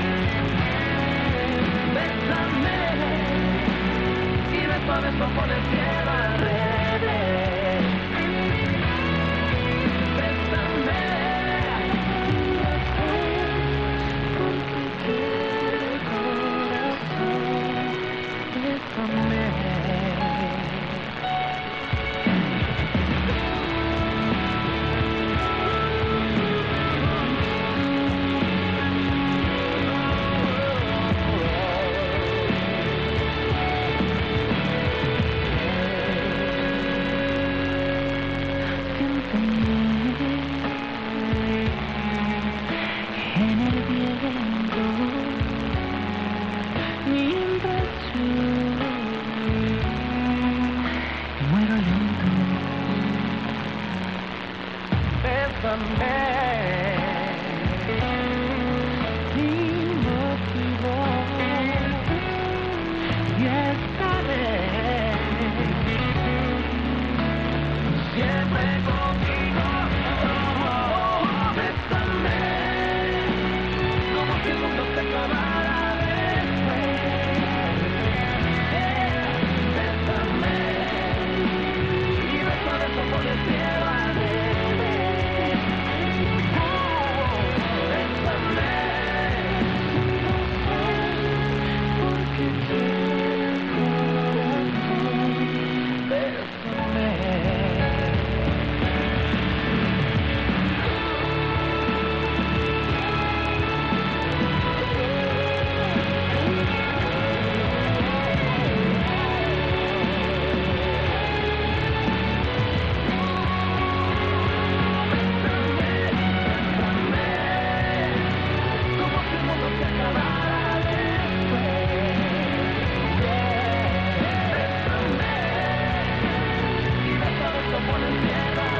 Bésame, y beso a beso por el cielo al revés. Bésame, porque quiero el corazón. Bésame. En el viento, mientras yo muero lento. Bésame, sin motivo, y esta vez siempre contigo. Bésame, como si el mundo se acabara después. Bésame, y beso a beso por el cielo al revés. Bésame, porque quiero el corazón. Bésame. Como si el mundo se acabara después. Bésame, y beso a beso por el cielo al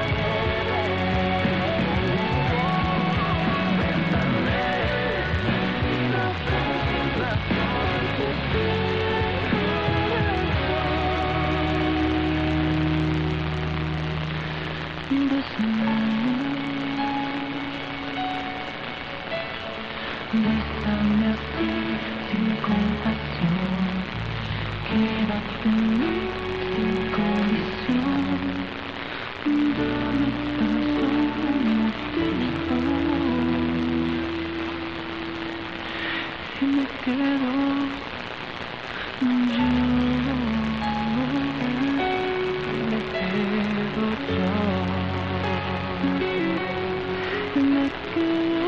revés. Bésame así, sin compasión, quédate en mí sin condición. Dame tan solo un motivo y me quedo yo, me quedo yo, me quedo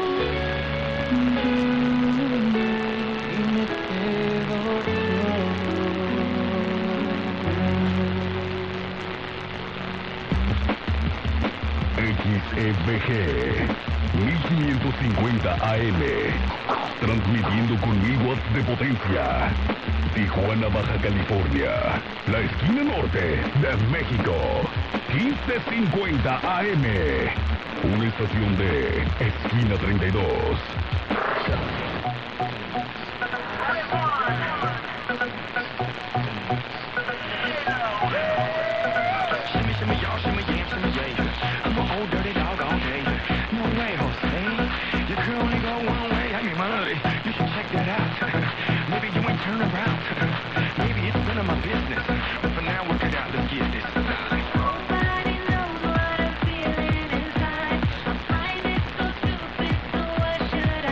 X E B G mil quinientos cincuenta A M, transmitiendo con mil watts de potencia. Tijuana, Baja California, la esquina norte de México. quince cincuenta A M, una estación de Esquina treinta y dos. Shimmy, shimmy, y'all, shimmy, yam, shimmy, yeah. I'm an old dirty dog all day. No way, Jose. You can only go one way. I mean, money. You should check that out. Maybe you ain't turn around. Maybe it's none of my business. But for now, work it out. Let's get this. Nobody knows what I'm feeling inside. I find it so stupid, so why should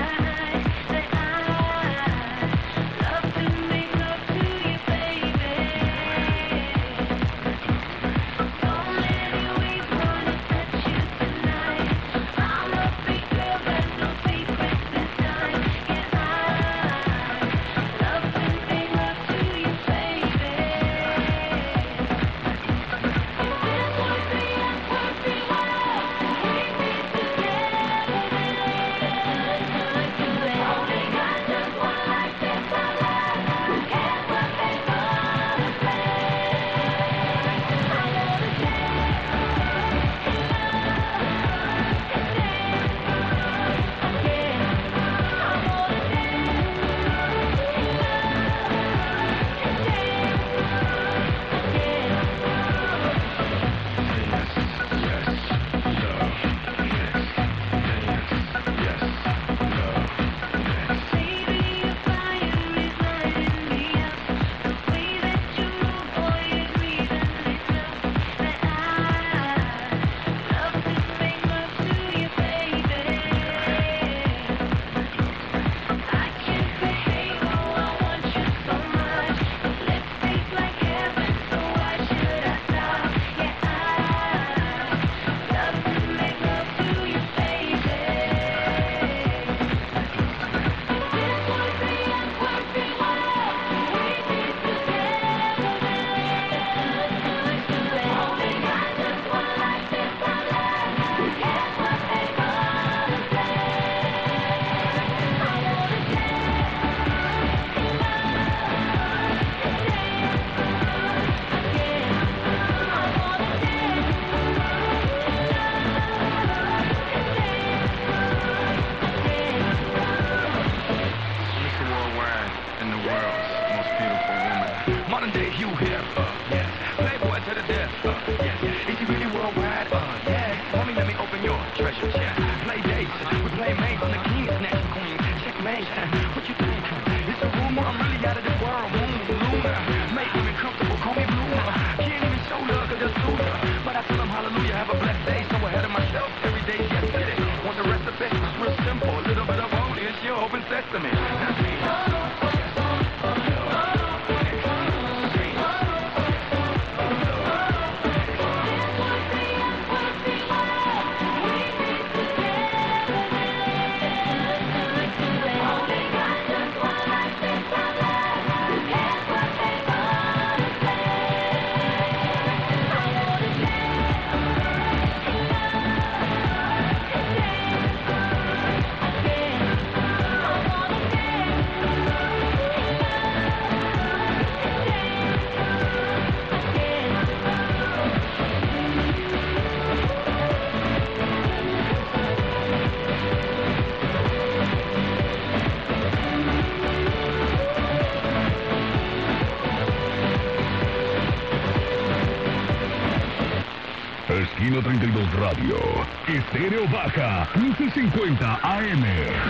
Esquina treinta y dos Radio. Estéreo Baja, once cincuenta A M.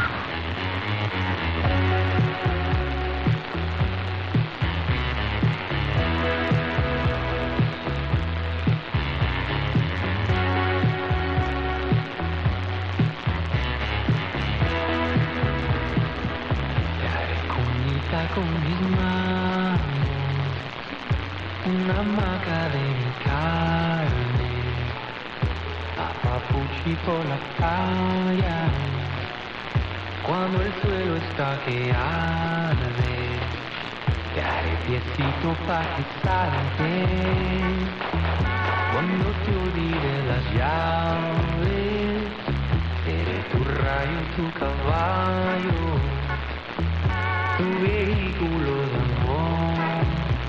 Con mis manos, una hamaca de mi carne, papapuchi por la playa, cuando el suelo está que arde, te haré piecito pa' que saltes, cuando te olvides las llaves, seré tu rayo, tu caballo, tu vehículo de amor.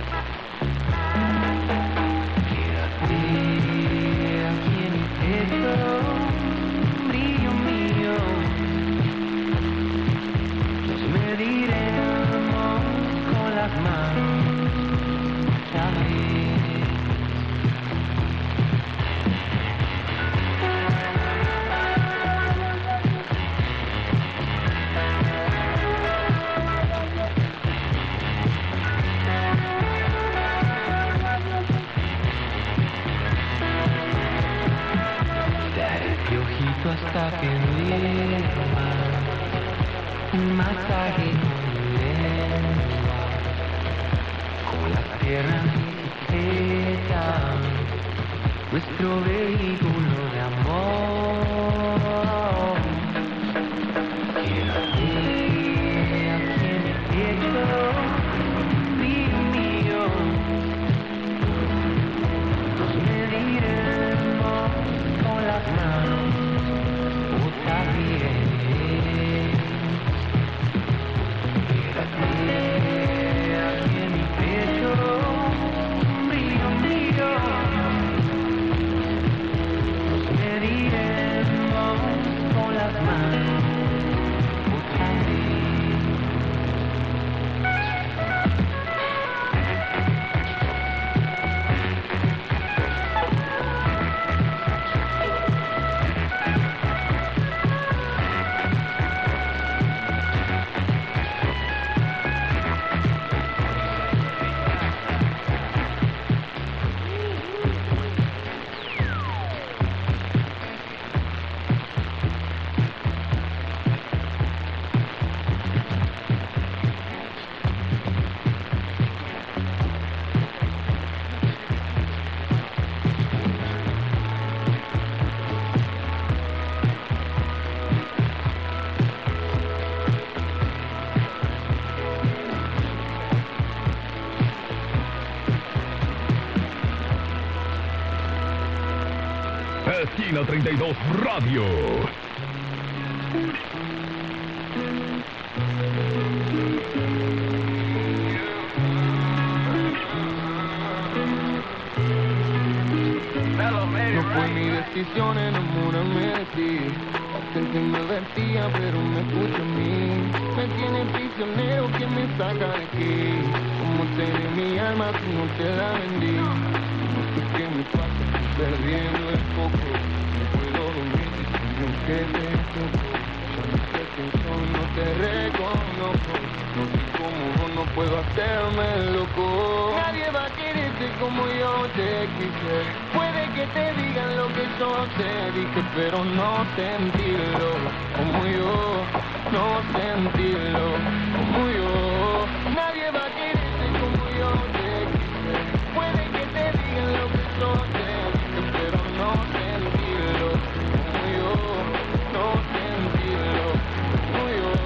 Quédate aquí en mi pecho, brillo mío. Nos mediremos con las manos, ¿sabes? Hasta que duerma, un masaje con lengua, con las piernas bicicleta, nuestro vehículo de amor. Quédate aquí en mi pecho, brillo mío, nos mediremos con las manos. Esquina treinta y dos Radio. No fue mi decisión enamorarme de ti. Sentí me vertía, pero me escucha a mí. Me tiene prisionero que me saca de aquí. Como tener mi alma si no te la vendí. No sé qué me pasa, estoy perdiendo el foco. No puedo dormir si sueño que te toco. Ya no sé quién soy, no te reconozco. No sé cómo, no puedo hacerme loco. Nadie va a quererte como yo te quise. Puede que te digan lo que yo te dije, pero no sentirlo como yo. No sentirlo como yo. Nadie va a quererte como yo te quise. Puede que te digan lo que yo te dije, pero no sentirlo como yo. No sentirlo como yo.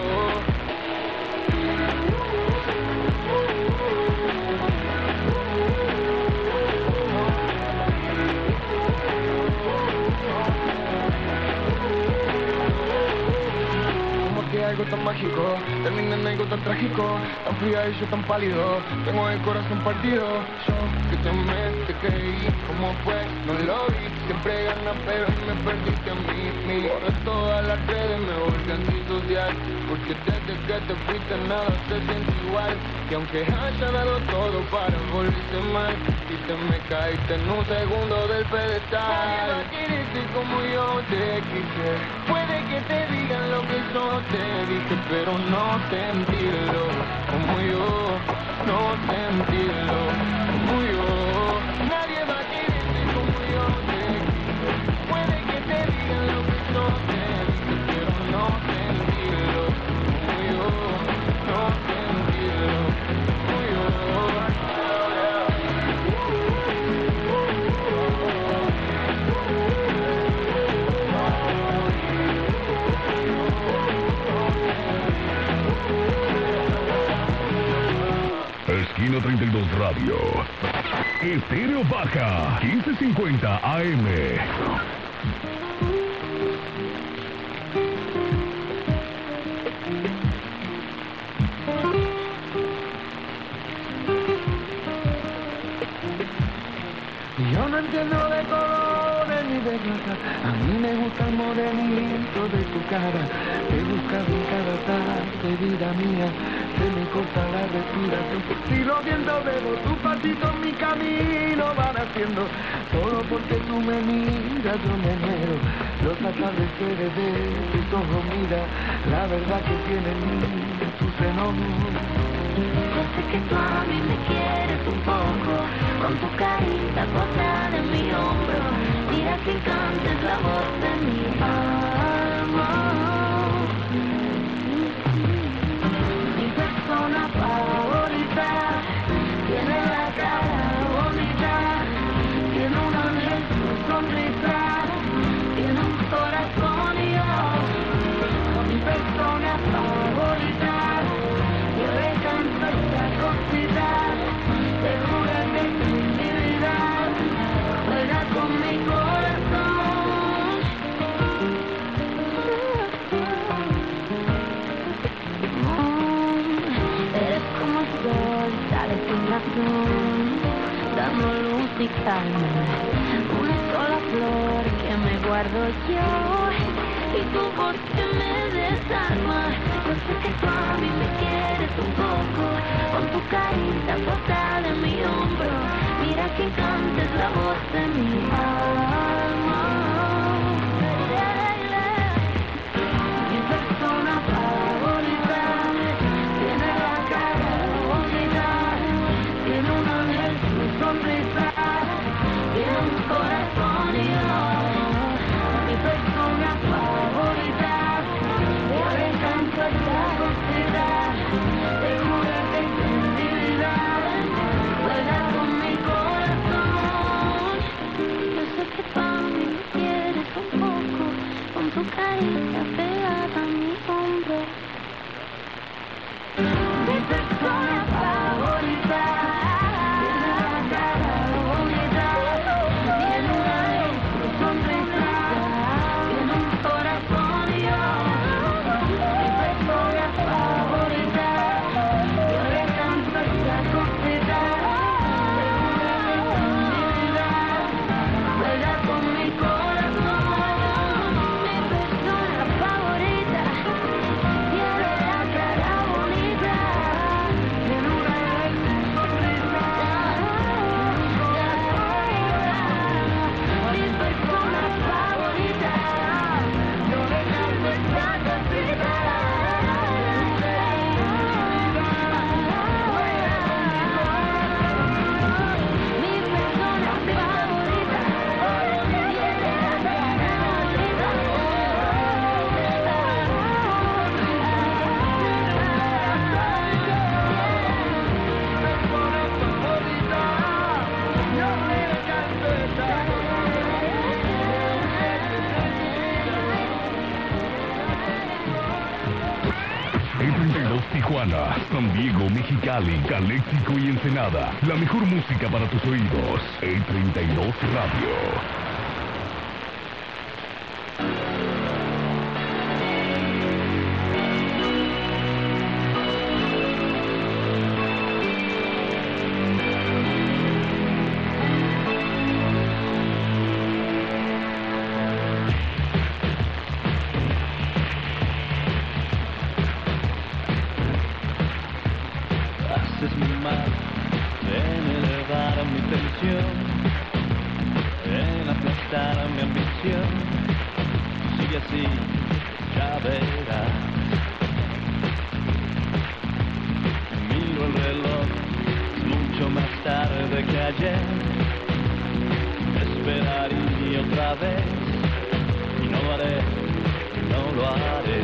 Algo tan mágico, termina en algo tan trágico, tan fría y yo tan pálido, tengo el corazón partido. Yo que te amé, te creí, ¿cómo fue? No lo vi. Siempre ganas pero me perdiste a mí. Me borré todas las redes, me volví antisocial. Porque desde que te fuiste nada se siente igual. Y aunque haya dado todo para volverse mal, y te me caíste en un segundo del pedestal. Nadie va a quererte como yo te quise. Puede que te digan lo que yo te dije, pero no sentirlo como yo. No sentirlo como yo. Nadie va a quererte como yo te quise. Puede que te digan lo que yo te dije, pero no sentirlo como yo. No sentirlo como yo. Esquina treinta y dos Radio. Estéreo Baja, quince cincuenta A M. Yo no entiendo de colores ni de razas. A mí me gusta el morenito de tu cara. Te he buscado en cada tarde, vida mía. Se me corta la respiración. Si lo viento bebo, tu pasito en mi camino van haciendo. Solo porque tú me miras, yo me muero. Los atardeceres de tus ojos, mira la verdad que tiene en mí tus enojos. Yo sé que tú a mí me quieres un poco, con tu carita posada en mi hombro. Mira que cantes la voz de mi alma. Mi persona favorita tiene la cara bonita, tiene un ángel, su sonrisa, tiene un corazón y yo. Mi persona favorita. Te juro que mi vida juega con mi corazón. Eres como el sol, sales sin razón, dando luz y calma. Una sola flor que me guardo yo y tu voz que me desarma. Yo sé que tú a mí me quieres un poco, con tu carita posada en mi hombro. Mira que cantes la voz de mi alma. Mi persona favorita tiene la cara bonita, tiene un ángel, su sonrisa, tiene un corazón y yo. Mi persona favorita, por encanto esta cosita, te juro que en mi vida juega con mi corazón. Yo sé que tú a mí me quieres un poco, con tu carita pegada a mi hombro. Mi persona favorita tiene la cara bonita, tiene un ángel, su sonrisa, tiene un corazón y yo. Mi persona favorita, yo le canto esta cosita, segura que en mi vida juega con mi corazón. Mi persona favorita tiene la cara bonita, tiene un ángel, su sonrisa, mi persona favorita, yo le canto esta cosita. Mi persona favorita tiene la cara bonita. E treinta y dos Tijuana, San Diego, Mexicali, Caléxico y Ensenada. La mejor música para tus oídos. E treinta y dos Radio. matar mi ambición. Sigue así, ya verás. Miro el reloj, es mucho más tarde que ayer. Esperaría otra vez y no lo haré, no lo haré.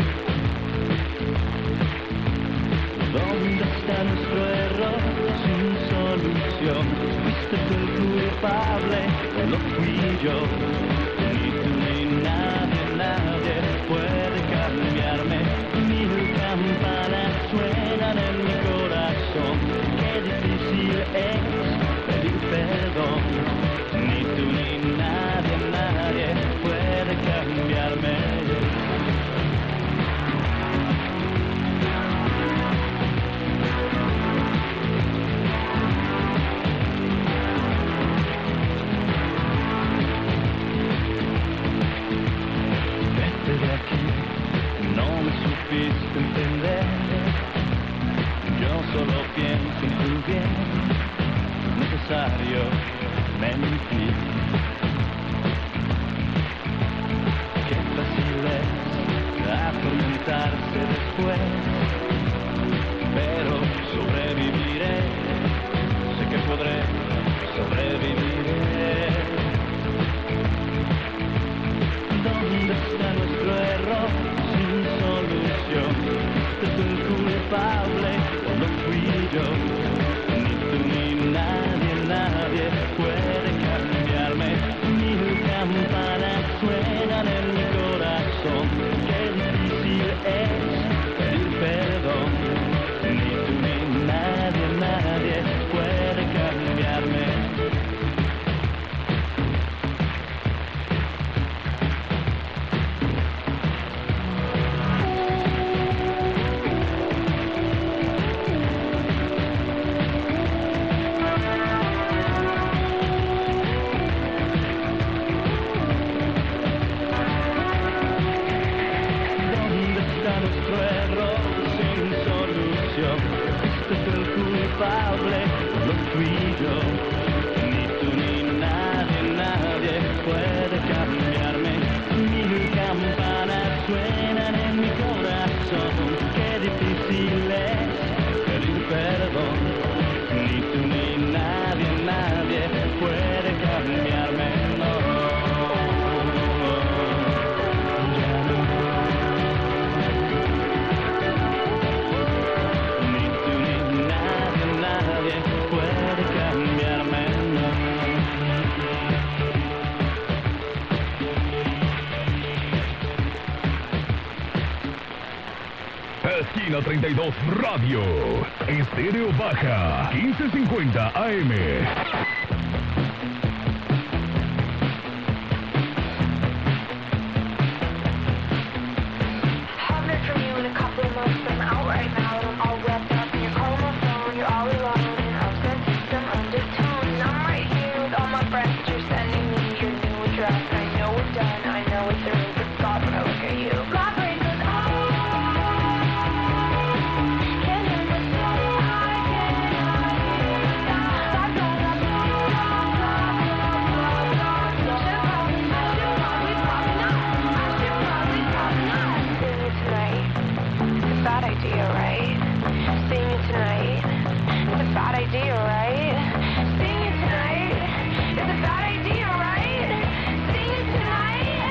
¿Dónde está nuestro error sin solución? ¿Fuiste tú el culpable o lo fui yo? Ni tú ni nadie, nadie puede cambiarme. Mil campanas suenan en mi corazón. Qué difícil es pedir perdón. Ni tú ni nadie, nadie puede cambiarme. Entender, yo solo pienso en tu bien, necesario mentir. Qué fácil es atormentarse después, pero sobreviviré, sé que podré, sobreviviré. ¿Dónde está nuestro error sin solución? ¿Es el culpable o lo fui yo? Ni tú ni nadie, nadie puede cambiarme. Mil campanas suenan en mi corazón. Qué difícil es pedir perdón. Ni tú ni nadie, nadie puede cambiarme. Lo fui yo, ni tú ni nadie, nadie puede cambiarme. Mil campanas suenan en mi corazón. Qué difícil es pedir perdón. Ni tú ni nadie, nadie puede cambiarme. No, ya no. Ni tú ni nadie, nadie puede cambiarme, no. Esquina treinta y dos Radio, Estéreo Baja, quince cincuenta A M. Sing it tonight. It's a bad idea, right? Sing it tonight.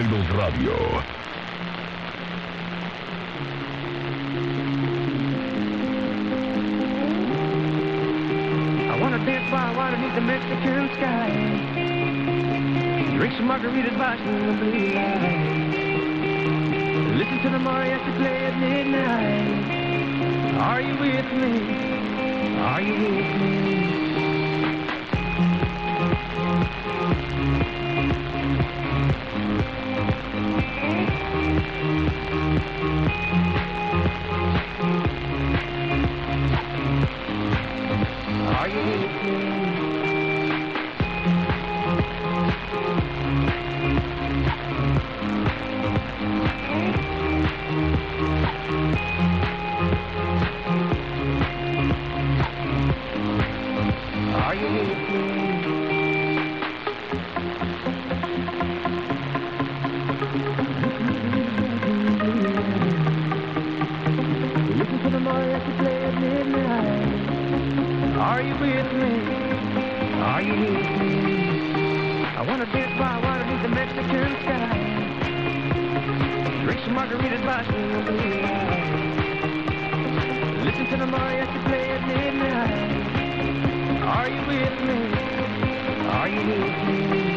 y dos Radio. I wanna dance by water beneath the Mexican sky. Drink some margaritas watching the blue light. Listen to the mariachi play at midnight. Are you with me? Are you with me? Are you with me? Are you with me? Listen to the mariachi play at midnight. Are you with me? Are you with me? I wanna dance by water beneath the Mexican sky. Drink some margaritas by the blue light. Listen to the mariachi play at midnight. Are you with me? Are you with me?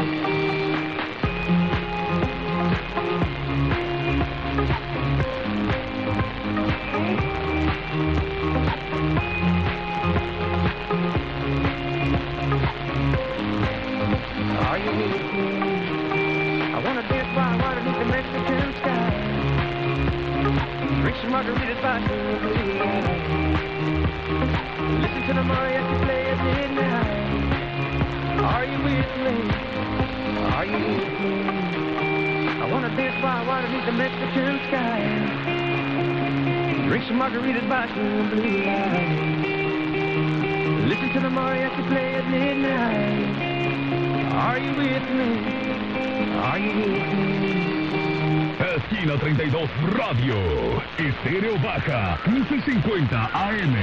Are you with me? I wanna dance by water beneath the Mexican sky. Drink some margaritas by the blue light. Listen to the mariachi play at midnight. Are you with me? Are you with me? I wanna dance by water beneath the Mexican sky. Drink some margaritas by the blue light. Listen to the mariachi play at midnight. Are you with me? Are you with me? Esquina treinta y dos Radio. Estéreo Baja. quince cincuenta A M.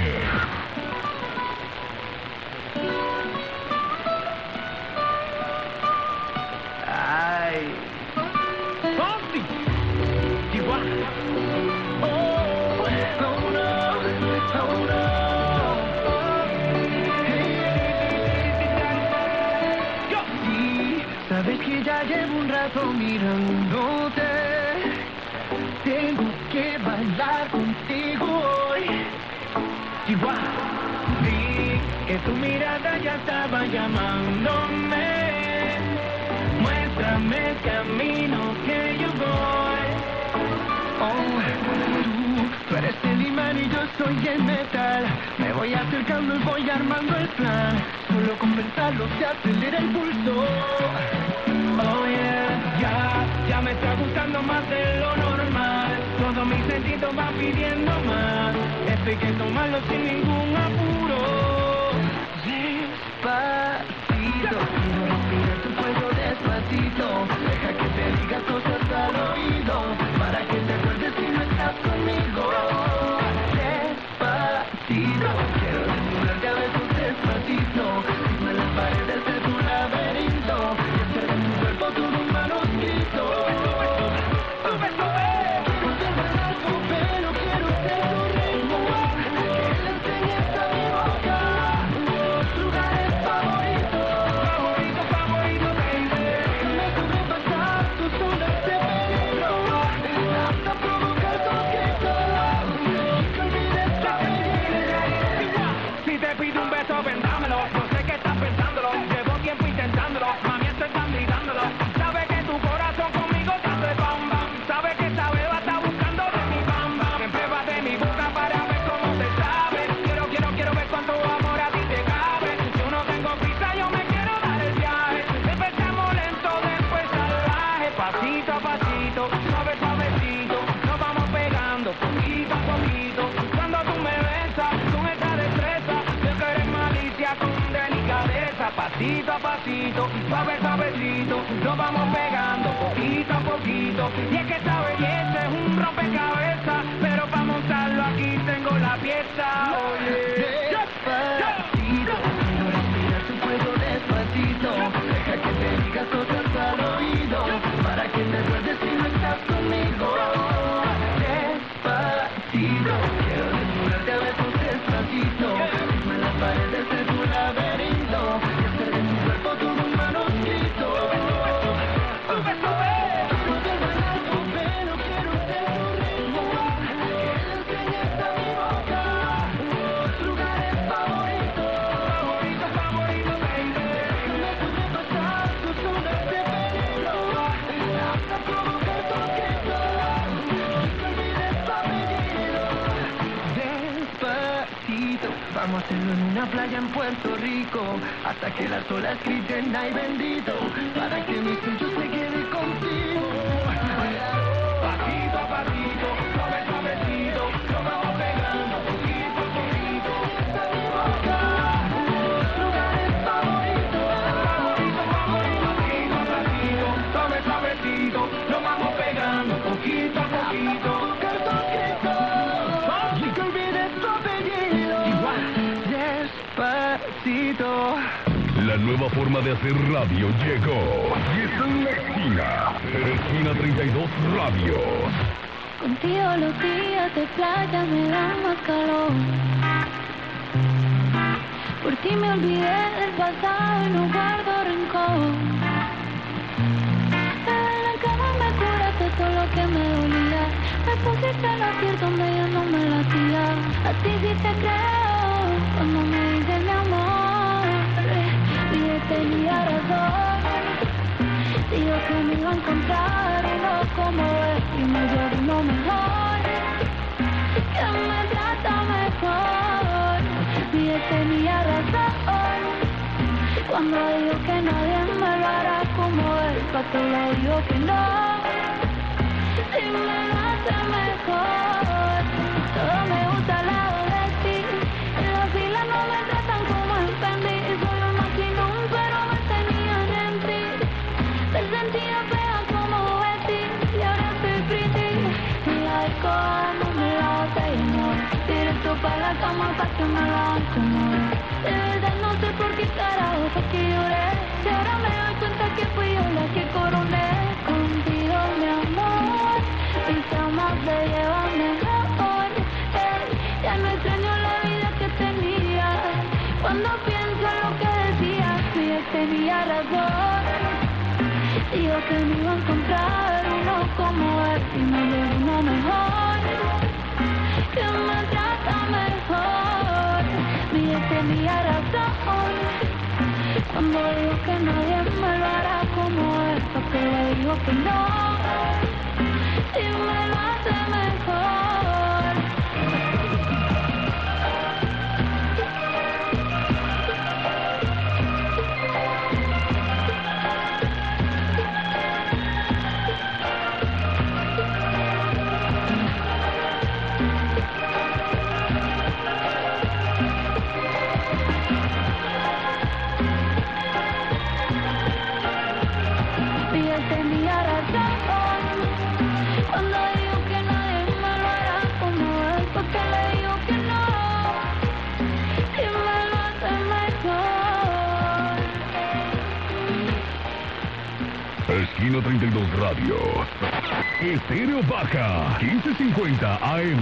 Ay. Fonsi. Chihuahua. Oh, oh no, oh no. Yo. Sí, sabes que ya llevo un rato mirándote. Tengo que bailar contigo hoy. Chihuahua. Sí, que tu mirada ya estaba llamándome. Muéstrame el camino que yo voy. Oh, tú, tú eres el imán y yo soy el metal. Me voy acercando y voy armando el plan. Solo con pensarlo se acelera el pulso. Oh yeah, ya, ya me está gustando más de lo normal. Todos mis sentidos van pidiendo más. Esto hay que tomarlo sin ningún apuro. Despacito, quiero respirar tu cuello despacito. Deja que te diga cosas al oído, para que te acuerdes si no estás conmigo. Despacito, quiero desnudarte a besos despacito. Firma las paredes de tu laberinto y hacer de tu cuerpo todo un manuscrito. Sube, sube. Quiero ser más alto, pero quiero ser tu ritmo. Que le enseñes a mi boca los lugares favoritos. Favorito, favorito, baby. Déjame sobrepasar tus zonas de peligro, hasta provocar tus gritos y que olvides la pena. Si te pido un beso, ven dámelo. No sé qué estás pensándolo. Llevo tiempo intentándolo. Mami, estoy candidándolo. Sabe que tu corazón conmigo te hace bam bam. Sabe que esta beba está buscando de mi bam bam. Emprévate mi boca para ver cómo te sabe. Quiero, quiero, quiero ver cuánto amor a ti te cabe. Yo no tengo prisa, yo me quiero dar el viaje. Empezamos lento, después salvaje. Pasito a pasito, suave, suavecito. Nos vamos pegando poquito a poquito. Cuando tú me besas con esa destreza, yo que eres malicia con delicadeza. Pasito a pasito, suave, suavecito. Nos vamos pegando poquito a poquito. Y es que esta belleza es un rompecabezas, pero para montarlo aquí tengo la pieza. Oye, despacito, quiero respirar tu cuello despacito. Deja que te diga cosas al oído, para que te acuerdes Vamos a hacerlo en una playa en Puerto Rico, hasta que las olas griten ay bendito, para que mi sueño se quede contigo. Pasito a pasito, suave suavecito, nos vamos pegando poquito a poquito. Esta es mi boca, lugares favoritos, favorito, favorito. Pasito a pasito, suave suavecito, nos vamos pegando poquito a poquito. Cartón Cristo, y que olvides tu apellido. Igual, despacito. La nueva forma de hacer radio llegó. Y está en la esquina. Esquina treinta y dos Radio. Contigo los días de playa me dan más calor. Por ti me olvidé del pasado y no guardo rencor. En la cama me curaste todo lo que me dolía. Me pusiste en la piel donde ya no me latía. A ti sí te creo cuando me dices mi amor. Y tenía razón. Digo que me iba a encontrar uno como él y mayor y no mejor, que me trata mejor. Y él tenía razón cuando digo que nadie me lo hará como él. Pa' que le digo que no, si me lo hace mejor. Todo me gusta al lado de ti, en la fila no me tratan como en Fendi. Soy un maquinón pero me tenían en ti. Te sentía fea como Betty y ahora estoy pretty. Y la alcohol no me la no. Directo para la cama pa' que me la hagan como es. De verdad no sé por qué carajo fue que lloré. Y ahora me doy cuenta que fui yo la que coroné. Contigo mi amor, mis amas se llevan mejor. Ey, ya no extraño la vida que tenía. Cuando pienso en lo que decía, sí, él tenía razón. Digo que me iba a encontrar uno como él y me llegó uno mejor, que me trata mejor. Mi ex tenía razón cuando digo que nadie me lo hará como él. Porque le digo que no, si me lo hace mejor. Esquina treinta y dos Radio. Estéreo Baja, quince cincuenta A M.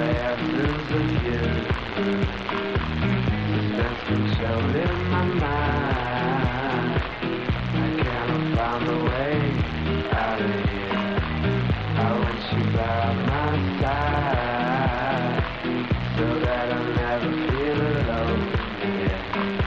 absence of you. Suspense control in my mind. I cannot find a way out of here. I want you by my side, so that I never feel alone again.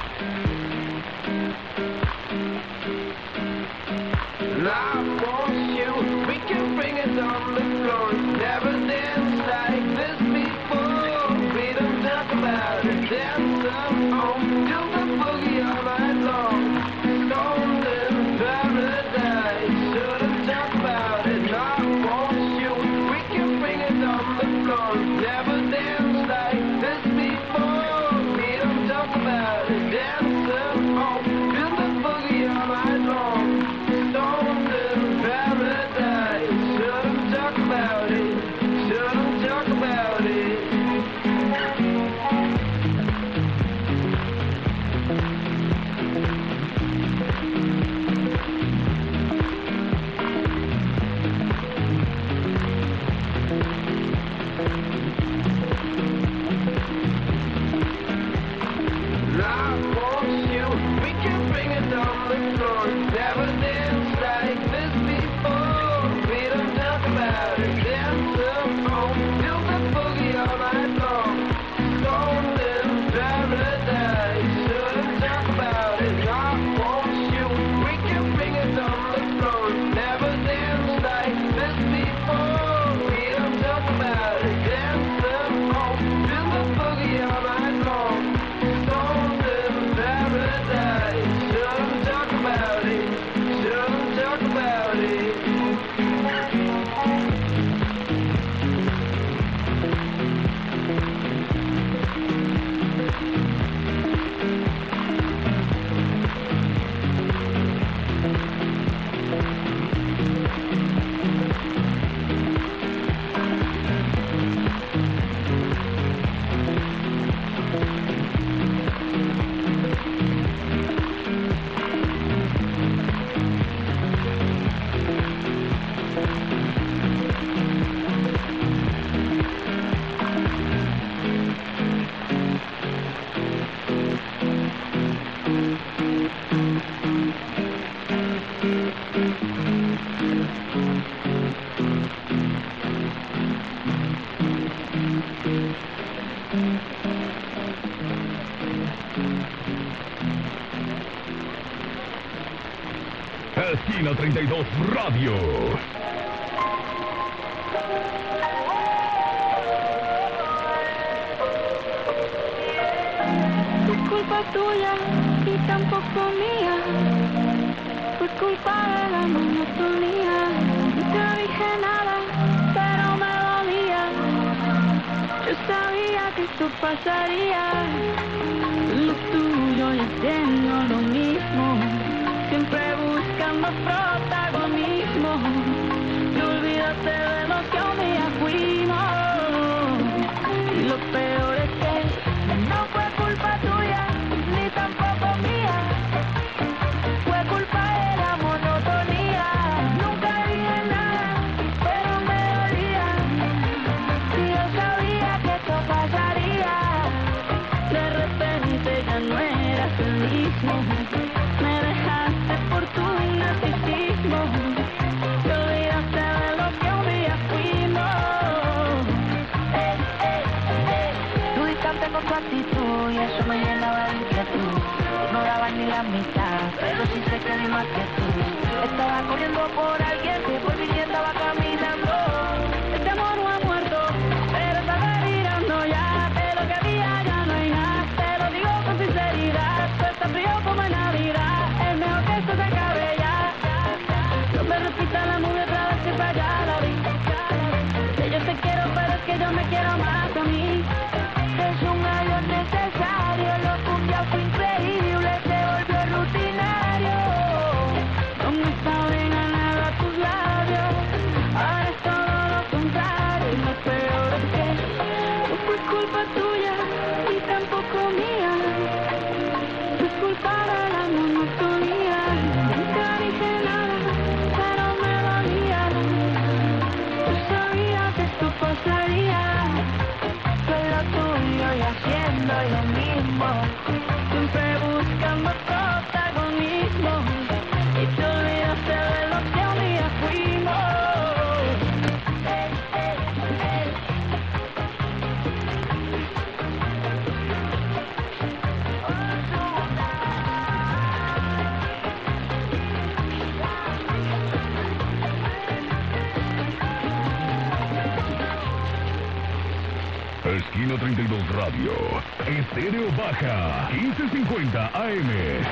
And I want you, we can bring it on the floor. Never danced like this before. We don't talk about it, dance home, do the boogie all night long. Stoned in paradise, shouldn't talk about it. And I want you, we can bring it on the floor. Never danced like this before. We don't talk about it, dance home, do the boogie all night long. Stoned in paradise, shouldn't talk about it, shouldn't talk about it. And I want you, we can bring it on the floor. Never danced like this before. We don't talk about it, dance home, do the boogie all night long. Stoned in paradise, shouldn't talk about it. I want you, we can bring it on the floor. Never danced like this before. We don't talk about it, dance home, do the boogie all night long. Stoned in paradise, shouldn't talk about it, shouldn't talk about it. Esquina treinta y dos Radio. Fue culpa tuya y tampoco mía. Fue culpa de la monotonía. Nunca dije nada, pero me dolía. Yo sabía que esto pasaría. Lo tuyo y haciendo lo mismo. Siempre buscando protagonismo. Y olvídate de lo que un día fuimos. Y lo peor es que no fue culpa tuya, ni tampoco mía. Fue culpa de la monotonía. Nunca dije nada, pero me dolía. Y yo sabía que esto pasaría. De repente ya no eras el mismo. Me dejaste por tu narcisismo. Te olvidaste de lo que un día fuimos. Eh, eh, eh. Tú distante con tu actitud y eso me llenaba de inquietud. No daba ni la mitad, pero sí sé que di más que tú. Estaba corriendo por alguien que por mí estaba caminando. Este amor no ha muerto, pero está delirando ya. De lo que había ya no hay nada. Te lo digo con sinceridad. Tú estás frío como en Navidad. Es mejor que esto se acabe ya. No me repita la movie otra vez que para allá la vi. Que yo te quiero, pero es que yo me quiero más a mí. Es un avión necesario. Lo que un día fue increíble se volvió rutinario. No me saben a nada tus labios. Ahora es todo lo contrario. Y lo peor es que no fue culpa tuya y tampoco mía. Fue culpa de la monotonía. Nunca dije nada, pero me dolía. Yo sabía que esto pasaría. Esquina treinta y dos Radio. Estéreo Baja. quince cincuenta A M.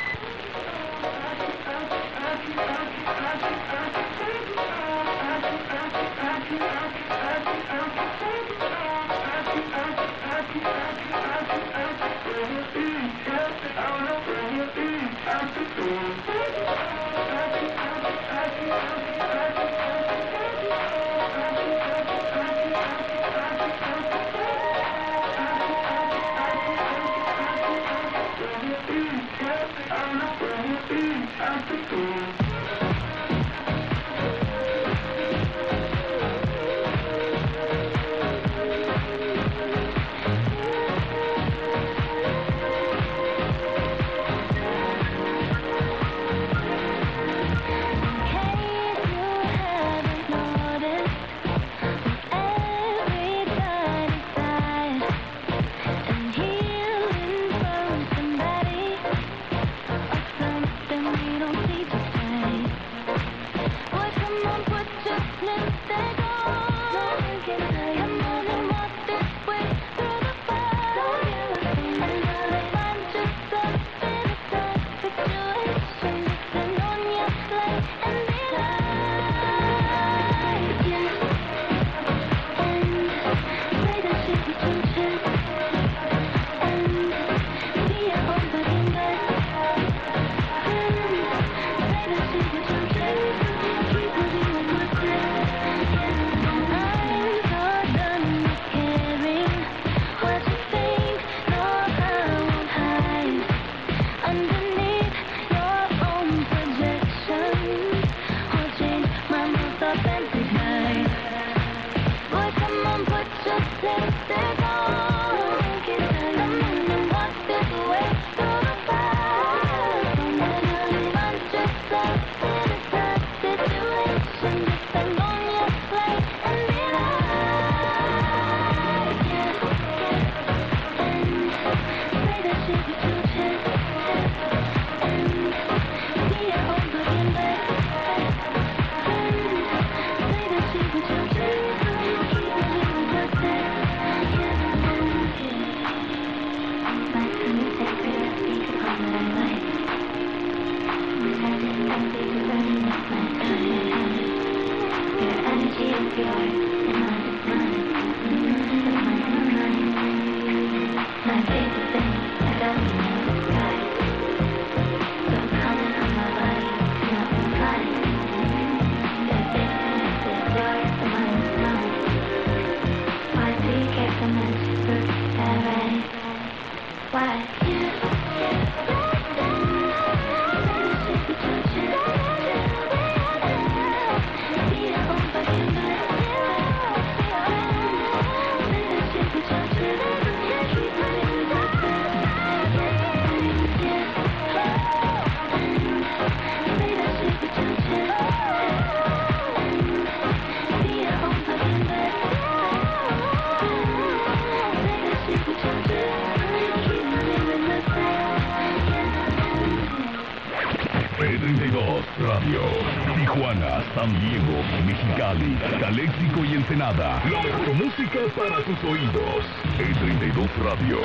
treinta y dos Radio. Tijuana, San Diego, Mexicali, Caléxico y Ensenada. La mejor música para tus oídos. E treinta y dos Radio.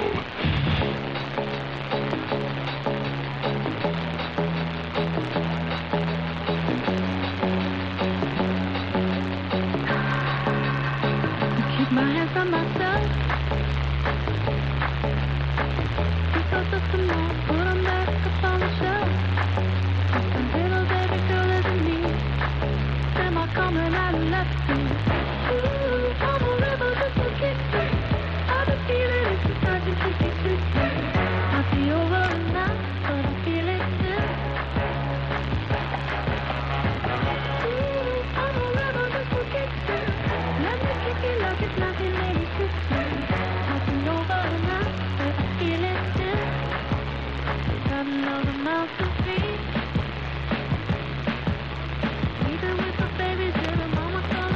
Keep my hands on myself. Pick up the cement, put them back up on the shelf. Little baby girl isn't me. Am I coming out and left me? Ooh, I'm a rebel just to kick me. I've been feeling it since I've been sixty-six. I'll be over and now, but I feel it still. Ooh, I'm a rebel just to kick me. Let me kick it like it's nineteen eighty-six. I'll be over and now, but I feel it still. Got another mouth to feed. Even with the babies, little mama come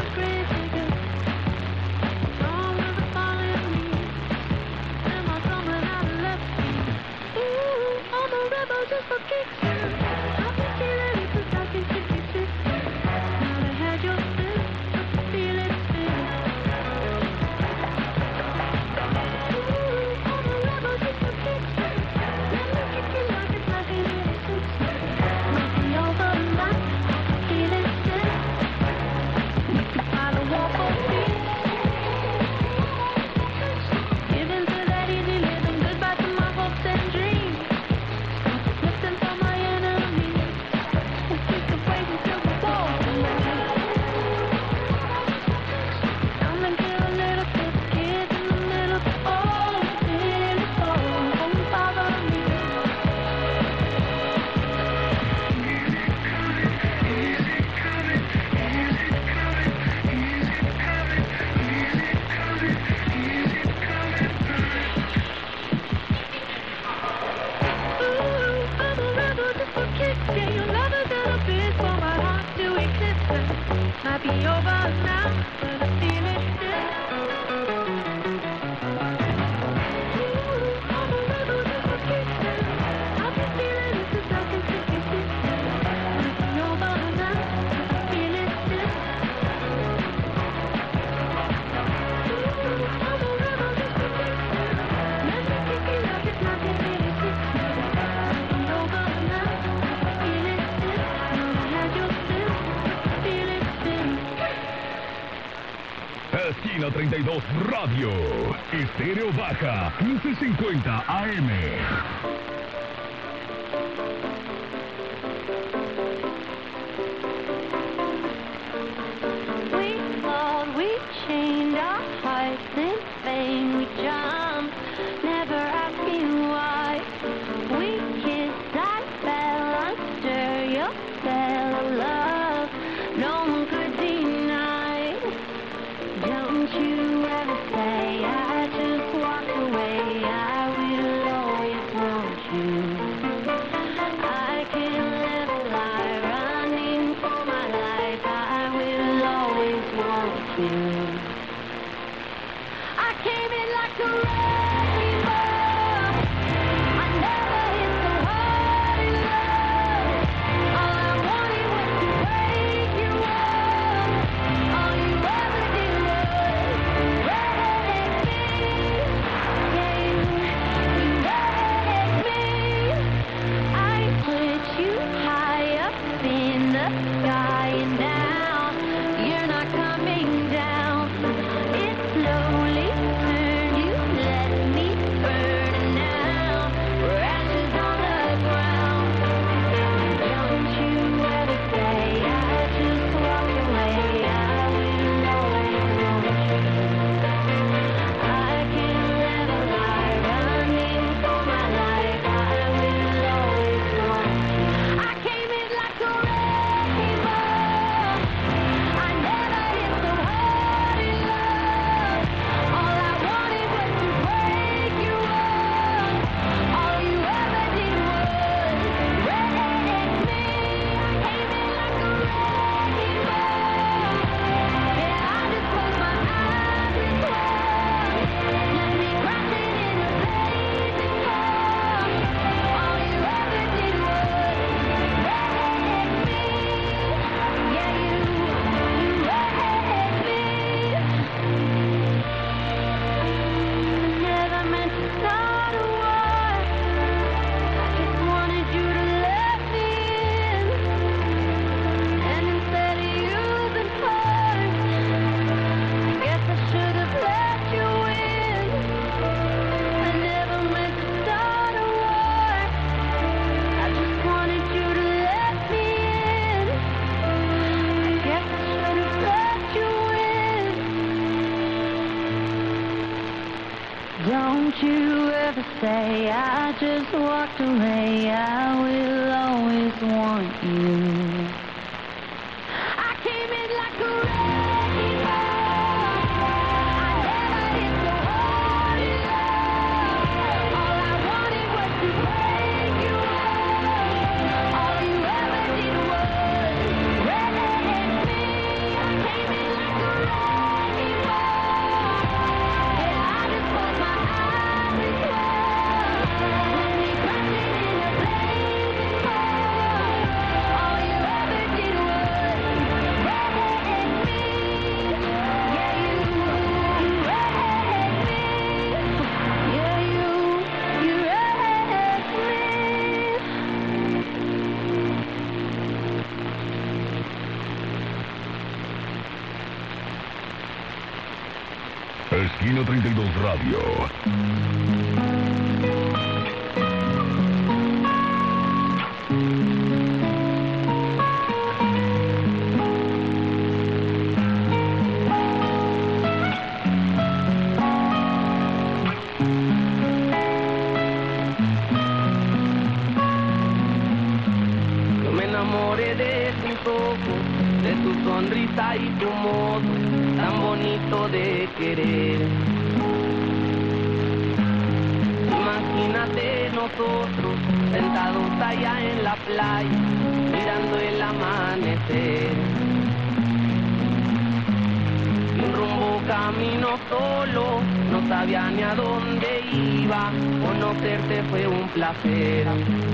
Might be over now, but I feel it still. Ooh, I'm a rebel just for kicks. I've been feeling it since I can take it. Might be over now, but I feel it still. Ooh, I'm a rebel just for kicks. Let me kick it like it's nineteen eighty-six. Might be over now, but I feel it still. Know I had your still, feel it still. Esquina treinta y dos Radio. Estéreo Baja. quince cincuenta A M. We fought, we chained our hearts in vain. We jumped, never asking why. We kissed, I fell under your spell of love. No one could deny. Don't you ever say I just walked away. I will always want you. I can live a lie running for my life. I will always want you. I came in like a wrecking ball. I never hit so hard in love. All I wanted was to break you off. All you ever did was wreck me. Yeah, you, you wrecked me. I put you high up in the sky, and now you're not coming down. It slowly turned, you let me burn, and now we're ashes on the ground. Don't you ever say I just walked away. I will always want you. I can live a lie running for my life. I will always want you. I came in like a wrecking ball. I never hit so hard in love. All I wanted was to break you off. All you ever did was wreck me. I came in like a wrecking ball. Yeah, I just closed my eyes and cried. Let me crash it in a blazing car. All you ever did was wreck me. Yeah, you, you wrecked me. Never meant to start a war. I just wanted you to let me in, and instead of using force, I guess I should have let you in. I never meant to start a war. I just wanted you to let me in. I guess I should have let you in. Don't you ever say I just walked away. I will always want you. I came in like a wrecking ball. I never hit so hard in love. All I wanted was to break you off. All you ever did was wreck me. I came in like a wrecking ball. Yeah, I just closed my eyes and cried. Let me crash it in a blazing car. All you ever did was wreck me. Yeah, you, you wrecked me. Yeah, you, you wrecked me. Esquina treinta y dos Radio. Yo me enamoré de tus ojos, de tu sonrisa y tu modo tan bonito de querer. nosotros, sentados allá en la playa, mirando el amanecer. Sin rumbo camino solo, no sabía ni a dónde iba, conocerte fue un placer.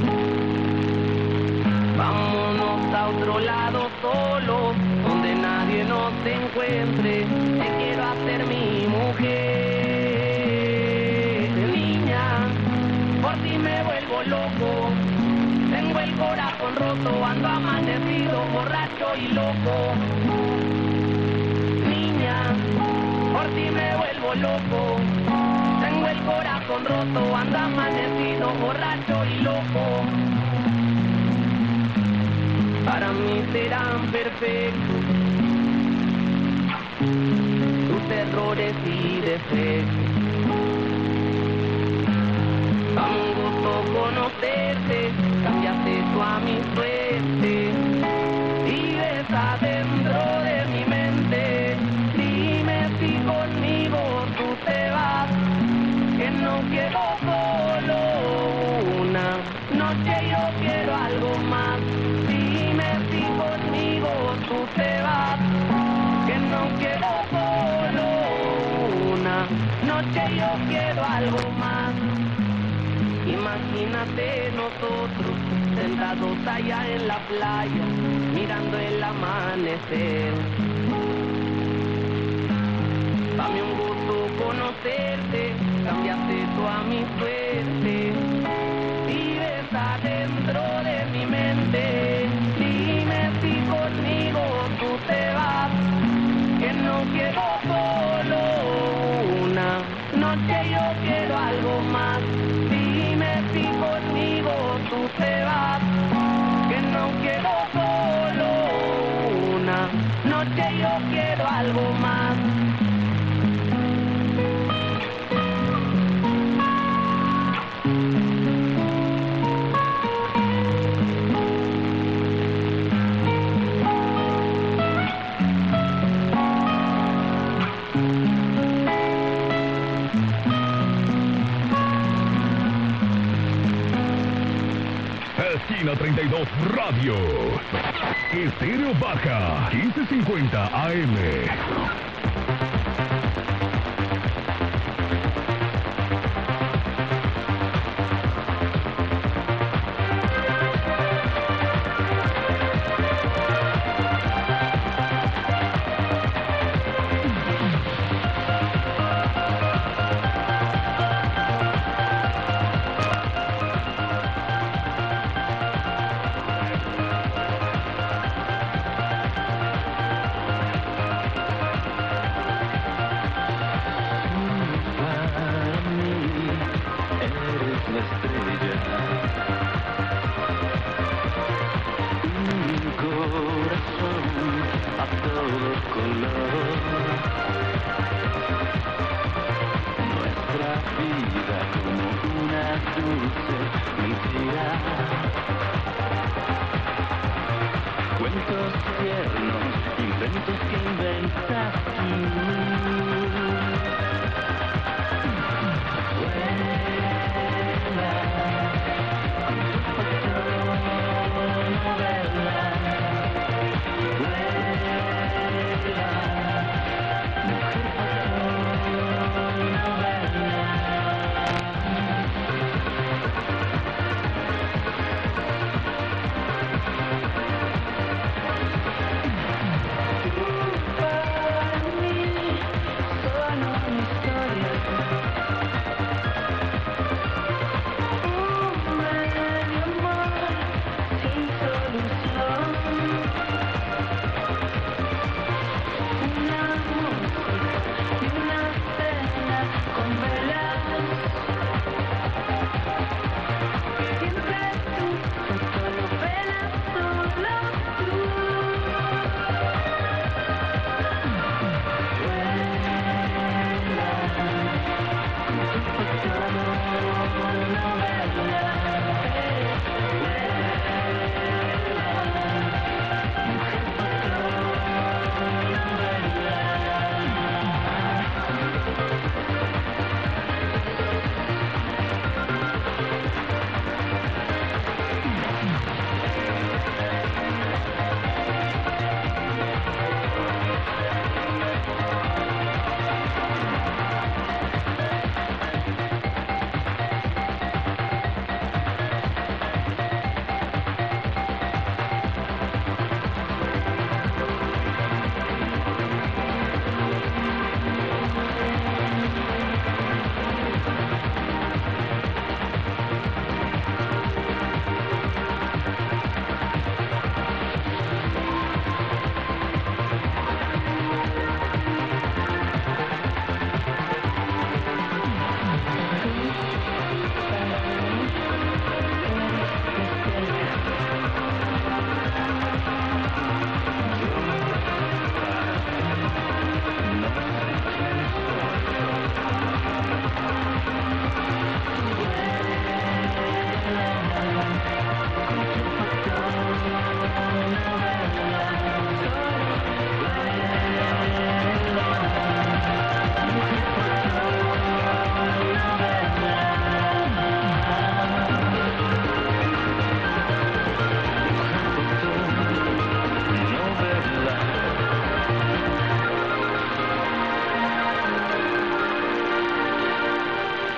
Vámonos a otro lado solo, donde nadie nos encuentre, te quiero hacer mi mujer. Niña, por ti me vuelvo loco, tengo el corazón roto, ando amanecido, borracho y loco. Niña, por ti me vuelvo loco, tengo el corazón roto, ando amanecido, borracho y loco. Para mí serán perfectos tus errores y defectos. A un gusto conocerte, cambiaste tú a mi suerte. Vives adentro de mi mente, dime si conmigo tú te vas, que no quiero solo una noche, yo quiero algo más. Si conmigo tú te vas, que no quiero solo una noche, yo quiero algo más. Imagínate nosotros sentados allá en la playa, mirando el amanecer. Dame un gusto conocerte, cambiaste tú a mi suerte. Vives adentro de mi mente, si conmigo tú te vas, que no quiero solo una noche, yo quiero algo más. Dime si conmigo tú te vas, que no quiero solo una noche, yo quiero algo más. Esquina treinta y dos Radio. Estéreo Baja, quince cincuenta A M.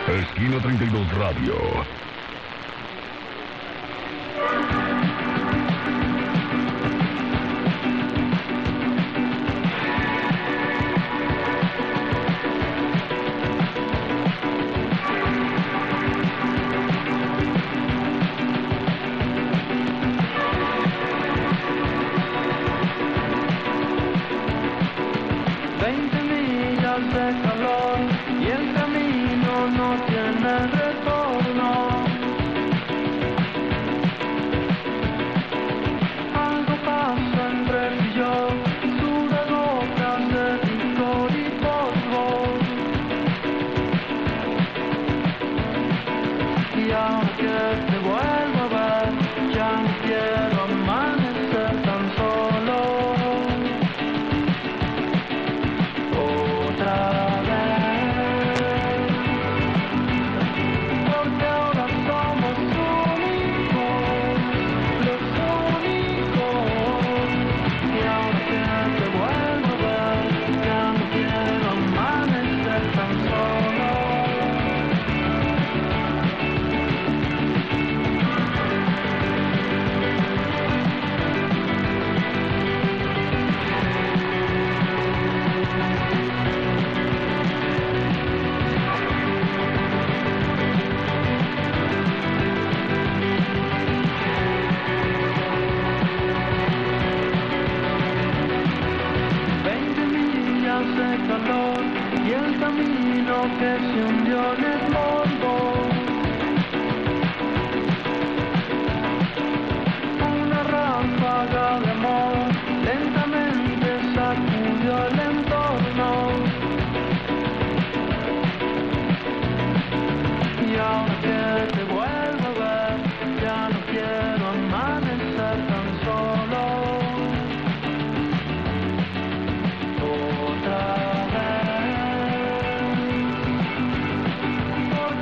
Esquina treinta y dos Radio. Veinte millas de calor y el camino no tiene retorno. Algo pasa entre tú y yo, sudas gotas de licor y polvo. Y aunque te vuelvo a ver, ya no quiero amanecer tan solo. Otra vez, porque ahora somos únicos, los únicos. Y ahora que te vuelvo a ver, ya no quiero amanecer tan solo. Veinte millas de calor y el camino que se hundió en el polvo. Una ráfaga de amor lentamente sacudió el entorno. Y ahora que te vuelvo a ver, ya no quiero amanecer tan solo. Otra vez, porque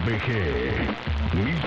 B G.